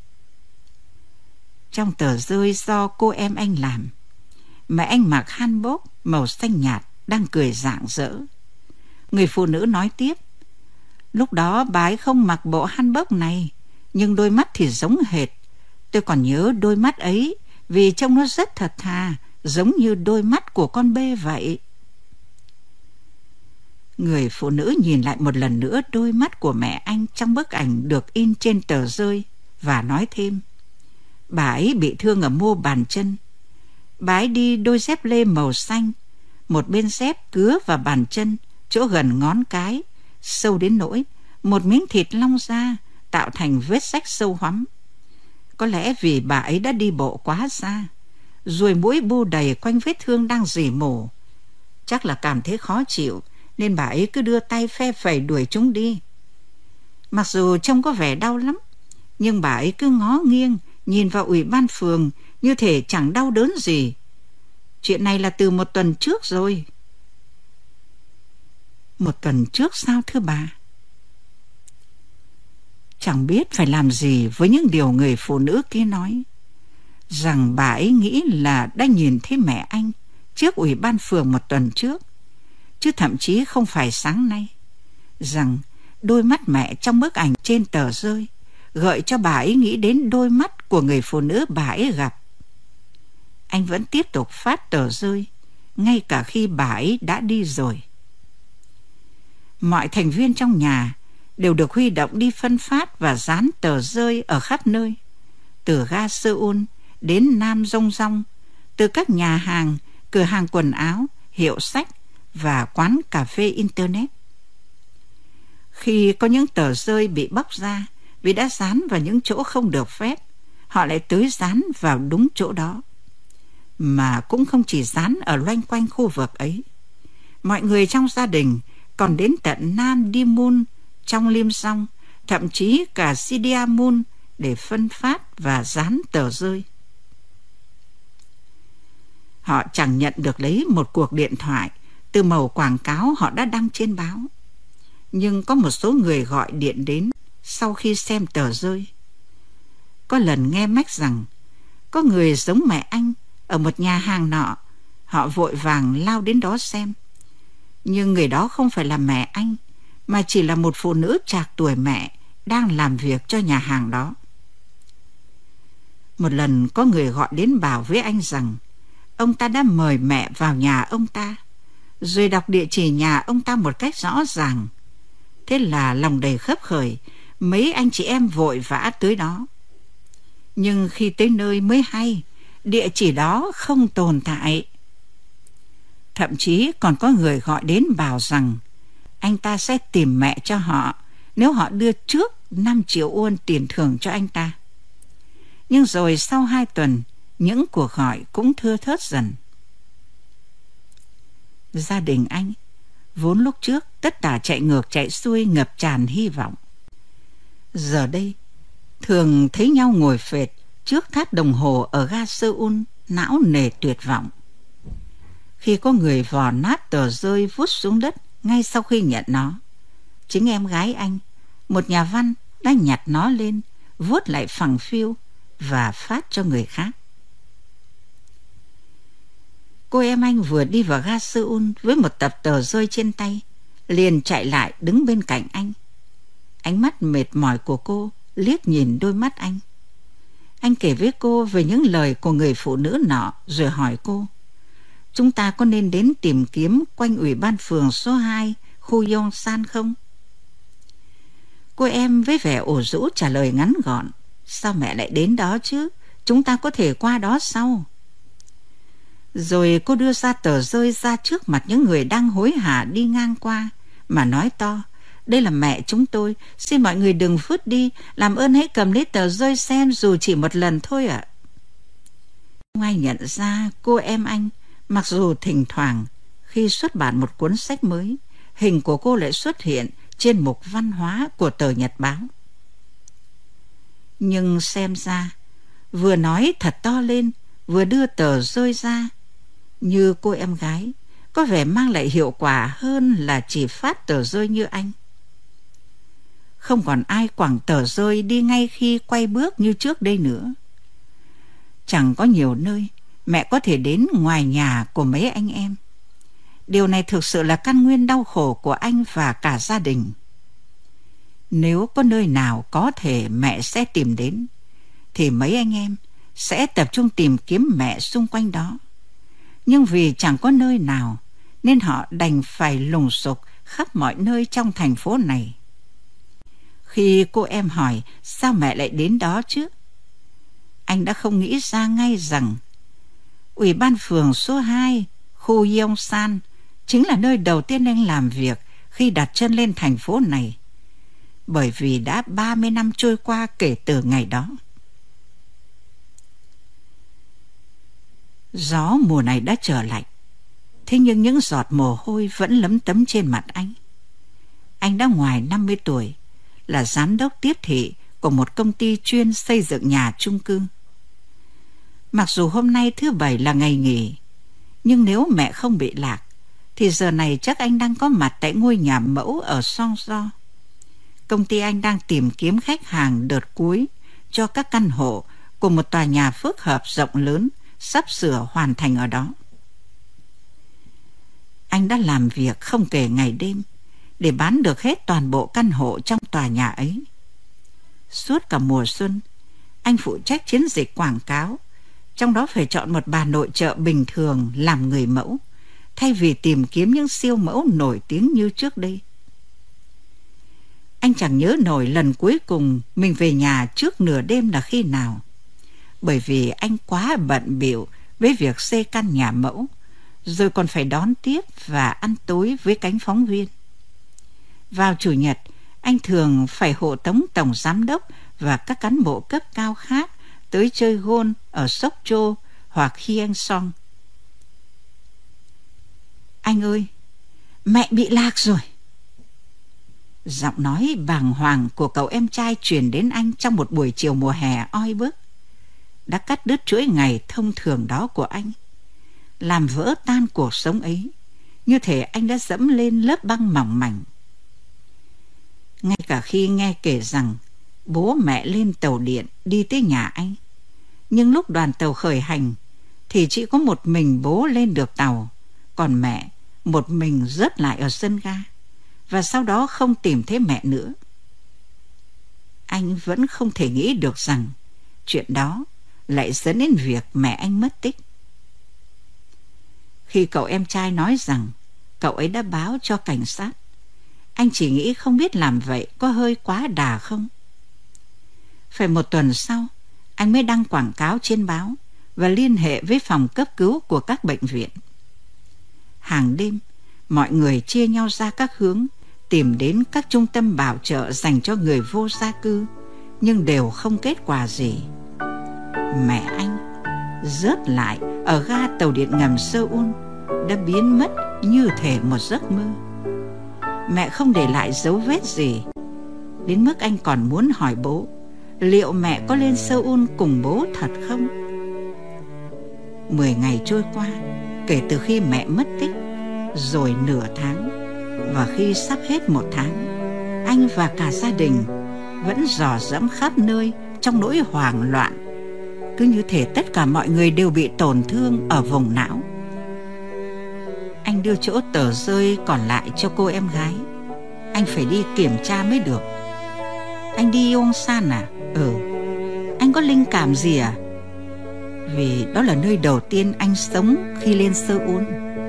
Trong tờ rơi do cô em anh làm, mẹ anh mặc hanbok màu xanh nhạt, đang cười rạng rỡ. Người phụ nữ nói tiếp, lúc đó bà ấy không mặc bộ hanbok này, nhưng đôi mắt thì giống hệt. Tôi còn nhớ đôi mắt ấy vì trông nó rất thật thà, giống như đôi mắt của con bê vậy. Người phụ nữ nhìn lại một lần nữa đôi mắt của mẹ anh trong bức ảnh được in trên tờ rơi và nói thêm, bà ấy bị thương ở mô bàn chân. Bà ấy đi đôi dép lê màu xanh, một bên dép cứa vào bàn chân, chỗ gần ngón cái, sâu đến nỗi một miếng thịt long ra, tạo thành vết rách sâu hoắm. Có lẽ vì bà ấy đã đi bộ quá xa, ruồi muỗi bu đầy quanh vết thương đang rỉ mổ. Chắc là cảm thấy khó chịu, nên bà ấy cứ đưa tay phe phẩy đuổi chúng đi. Mặc dù trông có vẻ đau lắm, nhưng bà ấy cứ ngó nghiêng, nhìn vào ủy ban phường như thể chẳng đau đớn gì. Chuyện này là từ 1 tuần trước rồi. 1 tuần trước sao thưa bà? Chẳng biết phải làm gì với những điều người phụ nữ kia nói. Rằng bà ấy nghĩ là đã nhìn thấy mẹ anh trước ủy ban phường 1 tuần trước, chứ thậm chí không phải sáng nay. Rằng đôi mắt mẹ trong bức ảnh trên tờ rơi gợi cho bà ấy nghĩ đến đôi mắt của người phụ nữ bà ấy gặp. Anh vẫn tiếp tục phát tờ rơi, ngay cả khi bà ấy đã đi rồi. Mọi thành viên trong nhà đều được huy động đi phân phát và dán tờ rơi ở khắp nơi, từ ga Seoul đến Nam Dong Dong, từ các nhà hàng, cửa hàng quần áo, hiệu sách và quán cà phê Internet. Khi có những tờ rơi bị bóc ra vì đã dán vào những chỗ không được phép, họ lại tới dán vào đúng chỗ đó. Mà cũng không chỉ dán ở loanh quanh khu vực ấy. Mọi người trong gia đình còn đến tận Nam Đi Mun trong Lim Song, thậm chí cả Sidia Mun để phân phát và dán tờ rơi. Họ chẳng nhận được lấy một cuộc điện thoại từ mẩu quảng cáo họ đã đăng trên báo. Nhưng có một số người gọi điện đến sau khi xem tờ rơi. Có lần nghe mách rằng có người giống mẹ anh ở một nhà hàng nọ. Họ vội vàng lao đến đó xem. Nhưng người đó không phải là mẹ anh, mà chỉ là một phụ nữ trạc tuổi mẹ đang làm việc cho nhà hàng đó. Một lần có người gọi đến bảo với anh rằng ông ta đã mời mẹ vào nhà ông ta, rồi đọc địa chỉ nhà ông ta một cách rõ ràng. Thế là lòng đầy khấp khởi, mấy anh chị em vội vã tới đó. Nhưng khi tới nơi mới hay, địa chỉ đó không tồn tại. Thậm chí còn có người gọi đến bảo rằng anh ta sẽ tìm mẹ cho họ nếu họ đưa trước 5 triệu won tiền thưởng cho anh ta. Nhưng rồi sau 2 tuần, những cuộc gọi cũng thưa thớt dần. Gia đình anh, vốn lúc trước tất cả chạy ngược chạy xuôi ngập tràn hy vọng, giờ đây thường thấy nhau ngồi phệt trước tháp đồng hồ ở ga Seoul, não nề tuyệt vọng. Khi có người vò nát tờ rơi vút xuống đất ngay sau khi nhận nó, chính em gái anh, một nhà văn, đã nhặt nó lên, vuốt lại phẳng phiu và phát cho người khác. Cô em anh vừa đi vào ga Seoul với một tập tờ rơi trên tay, liền chạy lại đứng bên cạnh anh. Ánh mắt mệt mỏi của cô liếc nhìn đôi mắt anh. Anh kể với cô về những lời của người phụ nữ nọ, rồi hỏi cô: chúng ta có nên đến tìm kiếm quanh ủy ban phường số 2 khu Yongsan không? Cô em với vẻ ủ rũ trả lời ngắn gọn: sao mẹ lại đến đó chứ? Chúng ta có thể qua đó sau. Rồi cô đưa ra tờ rơi ra trước mặt những người đang hối hả đi ngang qua, mà nói to: đây là mẹ chúng tôi, xin mọi người đừng vứt đi, làm ơn hãy cầm lấy tờ rơi xem dù chỉ một lần thôi ạ. Không ai nhận ra cô em anh, mặc dù thỉnh thoảng khi xuất bản một cuốn sách mới, hình của cô lại xuất hiện trên mục văn hóa của tờ nhật báo. Nhưng xem ra, vừa nói thật to lên, vừa đưa tờ rơi ra, như cô em gái, có vẻ mang lại hiệu quả hơn là chỉ phát tờ rơi như anh. Không còn ai quẳng tờ rơi đi ngay khi quay bước như trước đây nữa. Chẳng có nhiều nơi mẹ có thể đến ngoài nhà của mấy anh em. Điều này thực sự là căn nguyên đau khổ của anh và cả gia đình. Nếu có nơi nào có thể mẹ sẽ tìm đến, thì mấy anh em sẽ tập trung tìm kiếm mẹ xung quanh đó. Nhưng vì chẳng có nơi nào, nên họ đành phải lùng sục khắp mọi nơi trong thành phố này. Khi cô em hỏi sao mẹ lại đến đó chứ, anh đã không nghĩ ra ngay rằng Ủy ban phường số 2 khu Yongsan chính là nơi đầu tiên anh làm việc khi đặt chân lên thành phố này, bởi vì đã 30 năm trôi qua kể từ ngày đó. Gió mùa này đã trở lạnh, thế nhưng những giọt mồ hôi vẫn lấm tấm trên mặt anh. Anh đã ngoài 50 tuổi, là giám đốc tiếp thị của một công ty chuyên xây dựng nhà chung cư. Mặc dù hôm nay thứ Bảy là ngày nghỉ, Nhưng nếu mẹ không bị lạc, thì giờ này chắc anh đang có mặt tại ngôi nhà mẫu ở Songdo. Công ty anh đang tìm kiếm khách hàng đợt cuối cho các căn hộ của một tòa nhà phức hợp rộng lớn sắp sửa hoàn thành ở đó. Anh đã làm việc không kể ngày đêm để bán được hết toàn bộ căn hộ trong tòa nhà ấy. Suốt cả mùa xuân, anh phụ trách chiến dịch quảng cáo, trong đó phải chọn một bà nội trợ bình thường làm người mẫu, thay vì tìm kiếm những siêu mẫu nổi tiếng như trước đây. Anh chẳng nhớ nổi lần cuối cùng mình về nhà trước nửa đêm là khi nào, bởi vì anh quá bận bịu với việc xây căn nhà mẫu, rồi còn phải đón tiếp và ăn tối với cánh phóng viên. Vào Chủ nhật, anh thường phải hộ tống tổng giám đốc và các cán bộ cấp cao khác tới chơi golf ở Sóc Trô hoặc Hieng Song. Anh ơi, mẹ bị lạc rồi. Giọng nói bàng hoàng của cậu em trai truyền đến anh trong một buổi chiều mùa hè oi bức, đã cắt đứt chuỗi ngày thông thường đó của anh, làm vỡ tan cuộc sống ấy, như thể anh đã dẫm lên lớp băng mỏng mảnh. Ngay cả khi nghe kể rằng bố mẹ lên tàu điện đi tới nhà anh, nhưng lúc đoàn tàu khởi hành thì chỉ có một mình bố lên được tàu, còn mẹ một mình rớt lại ở sân ga, và sau đó không tìm thấy mẹ nữa. Anh vẫn không thể nghĩ được rằng chuyện đó lại dẫn đến việc mẹ anh mất tích. Khi cậu em trai nói rằng cậu ấy đã báo cho cảnh sát, anh chỉ nghĩ không biết làm vậy có hơi quá đà không. Phải một tuần sau, anh mới đăng quảng cáo trên báo và liên hệ với phòng cấp cứu của các bệnh viện. Hàng đêm, mọi người chia nhau ra các hướng, tìm đến các trung tâm bảo trợ dành cho người vô gia cư, nhưng đều không kết quả gì. Mẹ anh rớt lại ở ga tàu điện ngầm Seoul, đã biến mất như thể một giấc mơ. Mẹ không để lại dấu vết gì, đến mức anh còn muốn hỏi bố liệu mẹ có lên Seoul cùng bố thật không. 10 ngày trôi qua kể từ khi mẹ mất tích, rồi nửa tháng, và khi sắp hết 1 tháng, anh và cả gia đình vẫn dò dẫm khắp nơi trong nỗi hoảng loạn, cứ như thể tất cả mọi người đều bị tổn thương ở vùng não. Anh đưa chỗ tờ rơi còn lại cho cô em gái. Anh phải đi kiểm tra mới được. Anh đi Yongsan à? Anh có linh cảm gì à? Vì đó là nơi đầu tiên anh sống khi lên Seoul.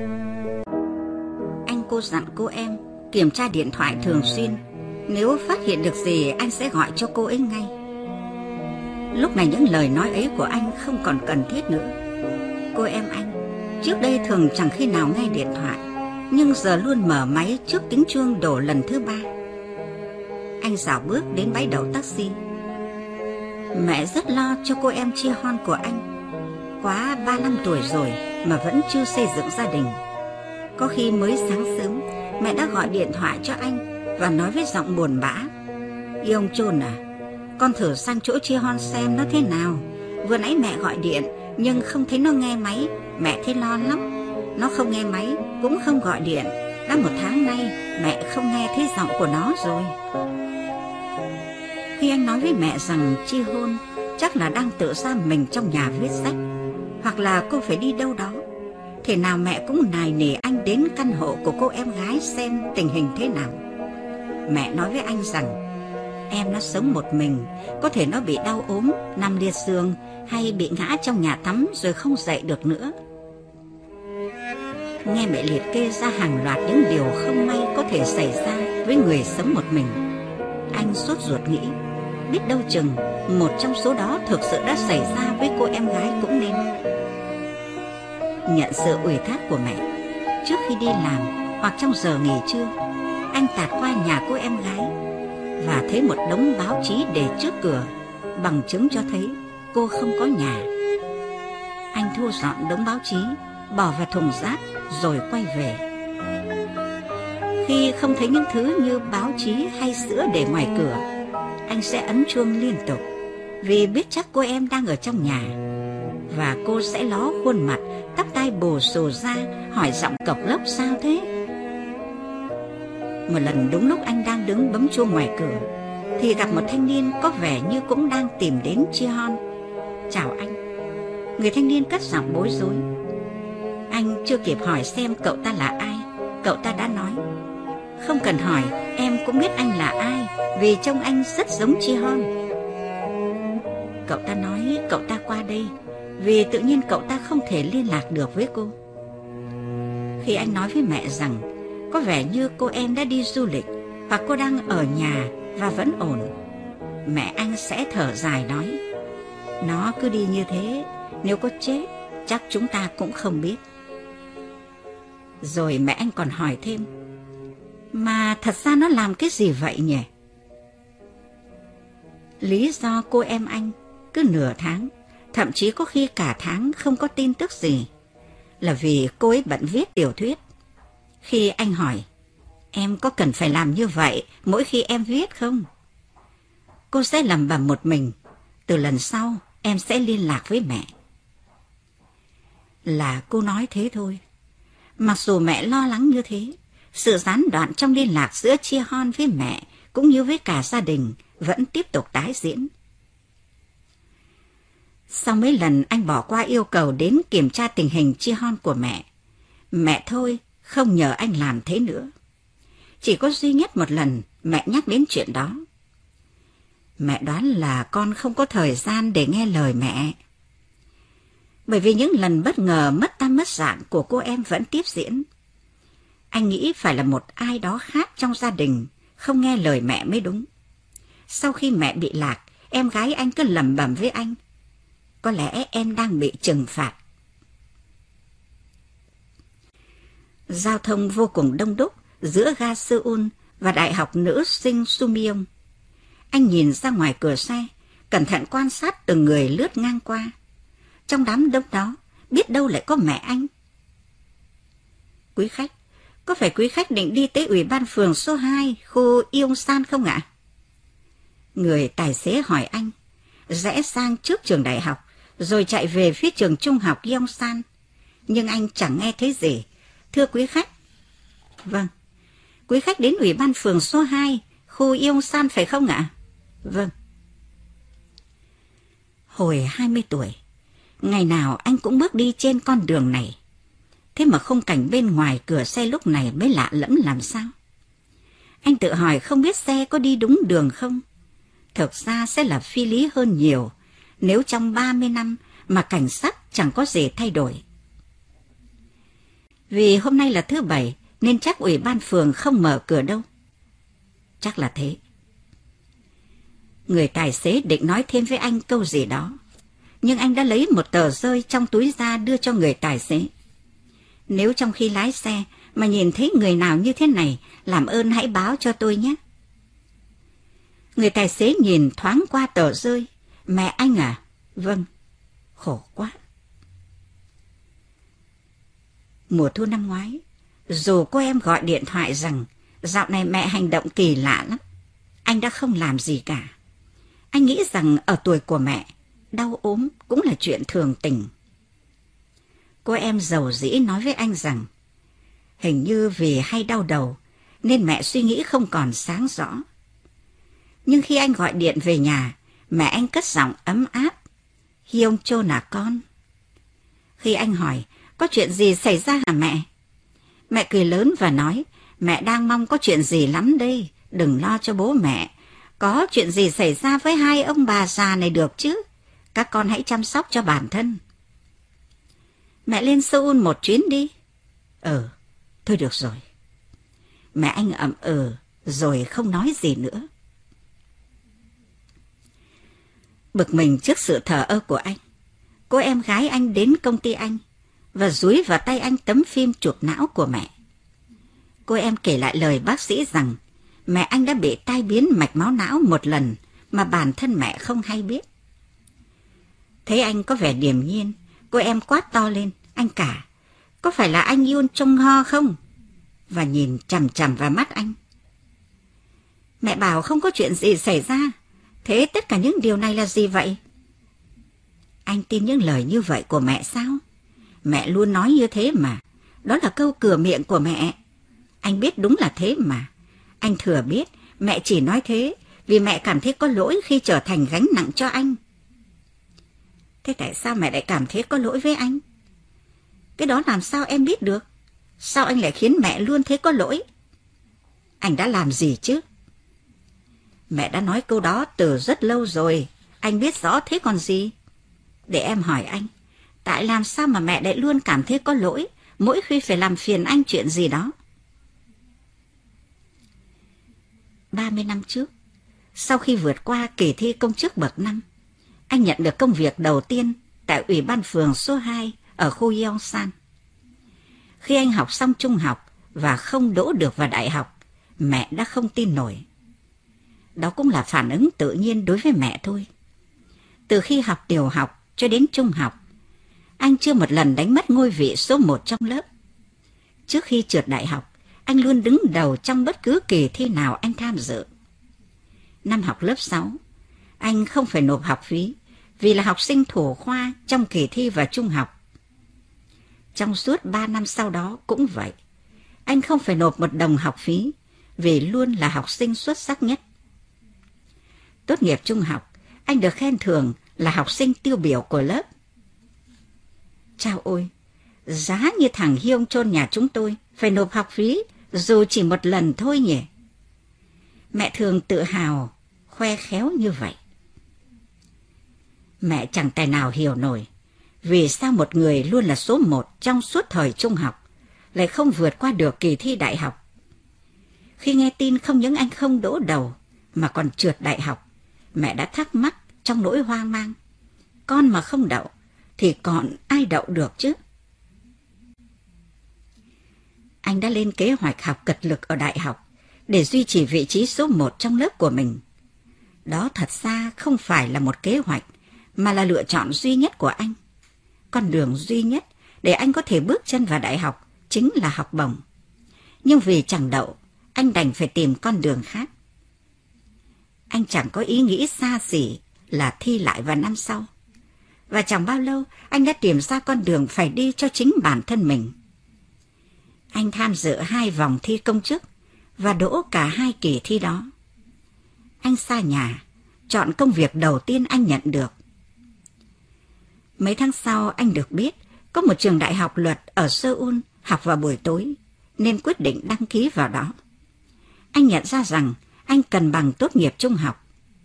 Anh cô dặn cô em kiểm tra điện thoại thường xuyên. Nếu phát hiện được gì anh sẽ gọi cho cô ấy ngay. Lúc này những lời nói ấy của anh không còn cần thiết nữa. Cô em anh trước đây thường chẳng khi nào nghe điện thoại, nhưng giờ luôn mở máy trước tiếng chuông đổ lần thứ 3. Anh dạo bước đến bãi đậu taxi. Mẹ rất lo cho cô em Chi Hon của anh. Quá 35 tuổi rồi mà vẫn chưa xây dựng gia đình. Có khi mới sáng sớm mẹ đã gọi điện thoại cho anh và nói với giọng buồn bã: "Yong Chon à, con thử sang chỗ Chi Hon xem nó thế nào. Vừa nãy mẹ gọi điện nhưng không thấy nó nghe máy, mẹ thấy lo lắm. Nó không nghe máy cũng không gọi điện. Đã 1 tháng nay mẹ không nghe thấy giọng của nó rồi." Khi anh nói với mẹ rằng Chi Hon chắc là đang tự giam mình trong nhà viết sách, hoặc là cô phải đi đâu đó, thế nào mẹ cũng nài nỉ anh đến căn hộ của cô em gái xem tình hình thế nào. Mẹ nói với anh rằng em nó sống một mình, có thể nó bị đau ốm, nằm liệt giường, hay bị ngã trong nhà tắm rồi không dậy được nữa. Nghe mẹ liệt kê ra hàng loạt những điều không may có thể xảy ra với người sống một mình, anh sốt ruột nghĩ biết đâu chừng một trong số đó thực sự đã xảy ra với cô em gái cũng nên. Nhận sự ủy thác của mẹ, trước khi đi làm hoặc trong giờ nghỉ trưa, anh tạt qua nhà cô em gái và thấy một đống báo chí để trước cửa, bằng chứng cho thấy cô không có nhà. Anh thu dọn đống báo chí, bỏ vào thùng rác rồi quay về. Khi không thấy những thứ như báo chí hay sữa để ngoài cửa, anh sẽ ấn chuông liên tục, vì biết chắc cô em đang ở trong nhà, và cô sẽ ló khuôn mặt, tắp tay tai bồ xù ra, hỏi giọng cộc lốc sao thế. Một lần đúng lúc anh đang đứng bấm chuông ngoài cửa, thì gặp một thanh niên có vẻ như cũng đang tìm đến Chi Hon. Chào anh. Người thanh niên cất giọng bối rối. Anh chưa kịp hỏi xem cậu ta là ai, cậu ta đã nói: không cần hỏi, em cũng biết anh là ai, vì trông anh rất giống Chi Hon. Cậu ta nói cậu ta qua đây vì tự nhiên cậu ta không thể liên lạc được với cô. Khi anh nói với mẹ rằng có vẻ như cô em đã đi du lịch hoặc cô đang ở nhà và vẫn ổn, mẹ anh sẽ thở dài nói: nó cứ đi như thế, nếu có chết chắc chúng ta cũng không biết. Rồi mẹ anh còn hỏi thêm: mà thật ra nó làm cái gì vậy nhỉ? Lý do cô em anh cứ nửa tháng, thậm chí có khi cả tháng không có tin tức gì là vì cô ấy bận viết tiểu thuyết. Khi anh hỏi: em có cần phải làm như vậy mỗi khi em viết không? Cô sẽ lẩm bẩm một mình: từ lần sau em sẽ liên lạc với mẹ. Là cô nói thế thôi. Mặc dù mẹ lo lắng như thế, sự gián đoạn trong liên lạc giữa Chi Hon với mẹ cũng như với cả gia đình vẫn tiếp tục tái diễn. Sau mấy lần anh bỏ qua yêu cầu đến kiểm tra tình hình Chi Hon của mẹ thôi không nhờ anh làm thế nữa. Chỉ có duy nhất một lần mẹ nhắc đến chuyện đó. Mẹ đoán là con không có thời gian để nghe lời mẹ. Bởi vì những lần bất ngờ mất tâm mất dạng của cô em vẫn tiếp diễn. Anh nghĩ phải là một ai đó khác trong gia đình không nghe lời mẹ mới đúng. Sau khi mẹ bị lạc, em gái anh cứ lẩm bẩm với anh: có lẽ em đang bị trừng phạt. Giao thông vô cùng đông đúc giữa ga Seoul và Đại học Nữ sinh Sumyong. Anh nhìn ra ngoài cửa xe, cẩn thận quan sát từng người lướt ngang qua. Trong đám đông đó, biết đâu lại có mẹ anh. Quý khách, có phải quý khách định đi tới Ủy ban phường số 2, khu Yongsan không ạ? Người tài xế hỏi anh, rẽ sang trước trường đại học, rồi chạy về phía trường trung học Yongsan. Nhưng anh chẳng nghe thấy gì. Thưa quý khách. Vâng. Quý khách đến Ủy ban phường số 2, khu Yongsan phải không ạ? Vâng. Hồi 20 tuổi, ngày nào anh cũng bước đi trên con đường này. Thế mà khung cảnh bên ngoài cửa xe lúc này mới lạ lẫm làm sao. Anh tự hỏi không biết xe có đi đúng đường không? Thực ra sẽ là phi lý hơn nhiều nếu trong 30 năm mà cảnh sát chẳng có gì thay đổi. Vì hôm nay là thứ Bảy nên chắc Ủy ban phường không mở cửa đâu. Chắc là thế. Người tài xế định nói thêm với anh câu gì đó, nhưng anh đã lấy một tờ rơi trong túi ra đưa cho người tài xế. Nếu trong khi lái xe mà nhìn thấy người nào như thế này, làm ơn hãy báo cho tôi nhé. Người tài xế nhìn thoáng qua tờ rơi. Mẹ anh à? Vâng. Khổ quá. Mùa thu năm ngoái, dù cô em gọi điện thoại rằng dạo này mẹ hành động kỳ lạ lắm, anh đã không làm gì cả. Anh nghĩ rằng ở tuổi của mẹ, đau ốm cũng là chuyện thường tình. Cô em dầu dĩ nói với anh rằng hình như vì hay đau đầu nên mẹ suy nghĩ không còn sáng rõ. Nhưng khi anh gọi điện về nhà, mẹ anh cất giọng ấm áp: Hyung Chon à con? Khi anh hỏi có chuyện gì xảy ra hả mẹ? Mẹ cười lớn và nói: mẹ đang mong có chuyện gì lắm đây, đừng lo cho bố mẹ. Có chuyện gì xảy ra với hai ông bà già này được chứ? Các con hãy chăm sóc cho bản thân. Mẹ lên Seoul một chuyến đi. Thôi được rồi. Mẹ anh ậm rồi không nói gì nữa. Bực mình trước sự thờ ơ của anh, cô em gái anh đến công ty anh và dúi vào tay anh tấm phim chụp não của mẹ. Cô em kể lại lời bác sĩ rằng mẹ anh đã bị tai biến mạch máu não một lần mà bản thân mẹ không hay biết. Thấy anh có vẻ điềm nhiên, cô em quát to lên: anh cả, có phải là anh Yoon Jong Ho không? Và nhìn chằm chằm vào mắt anh. Mẹ bảo không có chuyện gì xảy ra. Thế tất cả những điều này là gì vậy? Anh tin những lời như vậy của mẹ sao? Mẹ luôn nói như thế mà. Đó là câu cửa miệng của mẹ. Anh biết đúng là thế mà. Anh thừa biết mẹ chỉ nói thế vì mẹ cảm thấy có lỗi khi trở thành gánh nặng cho anh. Thế tại sao mẹ lại cảm thấy có lỗi với anh? Cái đó làm sao em biết được? Sao anh lại khiến mẹ luôn thấy có lỗi? Anh đã làm gì chứ? Mẹ đã nói câu đó từ rất lâu rồi. Anh biết rõ thế còn gì? Để em hỏi anh, tại làm sao mà mẹ lại luôn cảm thấy có lỗi mỗi khi phải làm phiền anh chuyện gì đó? 30 năm trước, sau khi vượt qua kỳ thi công chức bậc 5, anh nhận được công việc đầu tiên tại Ủy ban phường số 2 ở khu Yongsan. Khi anh học xong trung học và không đỗ được vào đại học, mẹ đã không tin nổi. Đó cũng là phản ứng tự nhiên đối với mẹ thôi. Từ khi học tiểu học cho đến trung học, anh chưa một lần đánh mất ngôi vị số 1 trong lớp. Trước khi trượt đại học, anh luôn đứng đầu trong bất cứ kỳ thi nào anh tham dự. Năm học lớp 6, anh không phải nộp học phí vì là học sinh thủ khoa trong kỳ thi vào trung học. Trong suốt 3 năm sau đó cũng vậy. Anh không phải nộp một đồng học phí vì luôn là học sinh xuất sắc nhất. Tốt nghiệp trung học, anh được khen thưởng là học sinh tiêu biểu của lớp. Chao ôi, giá như thằng Hiông chôn nhà chúng tôi phải nộp học phí dù chỉ một lần thôi nhỉ. Mẹ thường tự hào, khoe khéo như vậy. Mẹ chẳng tài nào hiểu nổi vì sao một người luôn là số 1 trong suốt thời trung học lại không vượt qua được kỳ thi đại học. Khi nghe tin không những anh không đỗ đầu mà còn trượt đại học, mẹ đã thắc mắc trong nỗi hoang mang. Con mà không đậu thì còn ai đậu được chứ? Anh đã lên kế hoạch học cật lực ở đại học để duy trì vị trí số 1 trong lớp của mình. Đó thật ra không phải là một kế hoạch mà là lựa chọn duy nhất của anh. Con đường duy nhất để anh có thể bước chân vào đại học chính là học bổng. Nhưng vì chẳng đậu, anh đành phải tìm con đường khác. Anh chẳng có ý nghĩ xa xỉ là thi lại vào năm sau. Và chẳng bao lâu anh đã tìm ra con đường phải đi cho chính bản thân mình. Anh tham dự 2 vòng thi công chức và đỗ cả 2 kỳ thi đó. Anh xa nhà, chọn công việc đầu tiên anh nhận được. Mấy tháng sau anh được biết có một trường đại học luật ở Seoul học vào buổi tối, nên quyết định đăng ký vào đó. Anh nhận ra rằng anh cần bằng tốt nghiệp trung học.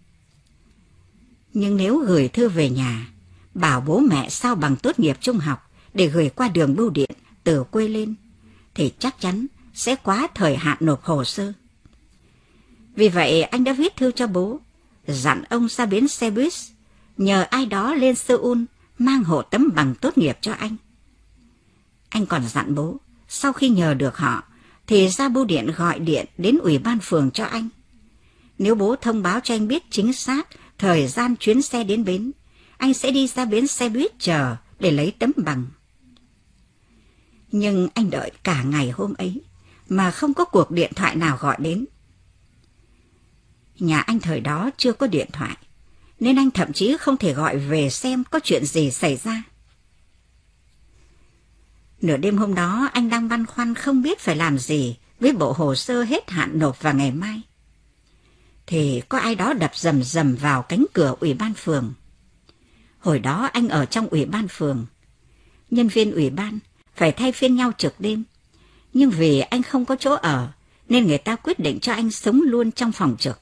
Nhưng nếu gửi thư về nhà, bảo bố mẹ sao bằng tốt nghiệp trung học để gửi qua đường bưu điện từ quê lên, thì chắc chắn sẽ quá thời hạn nộp hồ sơ. Vì vậy anh đã viết thư cho bố, dặn ông ra bến xe buýt, nhờ ai đó lên Seoul mang hộ tấm bằng tốt nghiệp cho anh. Anh còn dặn bố, sau khi nhờ được họ, thì ra bưu điện gọi điện đến ủy ban phường cho anh. Nếu bố thông báo cho anh biết chính xác thời gian chuyến xe đến bến, anh sẽ đi ra bến xe buýt chờ để lấy tấm bằng. Nhưng anh đợi cả ngày hôm ấy mà không có cuộc điện thoại nào gọi đến. Nhà anh thời đó chưa có điện thoại, nên anh thậm chí không thể gọi về xem có chuyện gì xảy ra. Nửa đêm hôm đó anh đang băn khoăn không biết phải làm gì với bộ hồ sơ hết hạn nộp vào ngày mai. Thì có ai đó đập rầm rầm vào cánh cửa ủy ban phường. Hồi đó anh ở trong ủy ban phường. Nhân viên ủy ban phải thay phiên nhau trực đêm. Nhưng vì anh không có chỗ ở, nên người ta quyết định cho anh sống luôn trong phòng trực.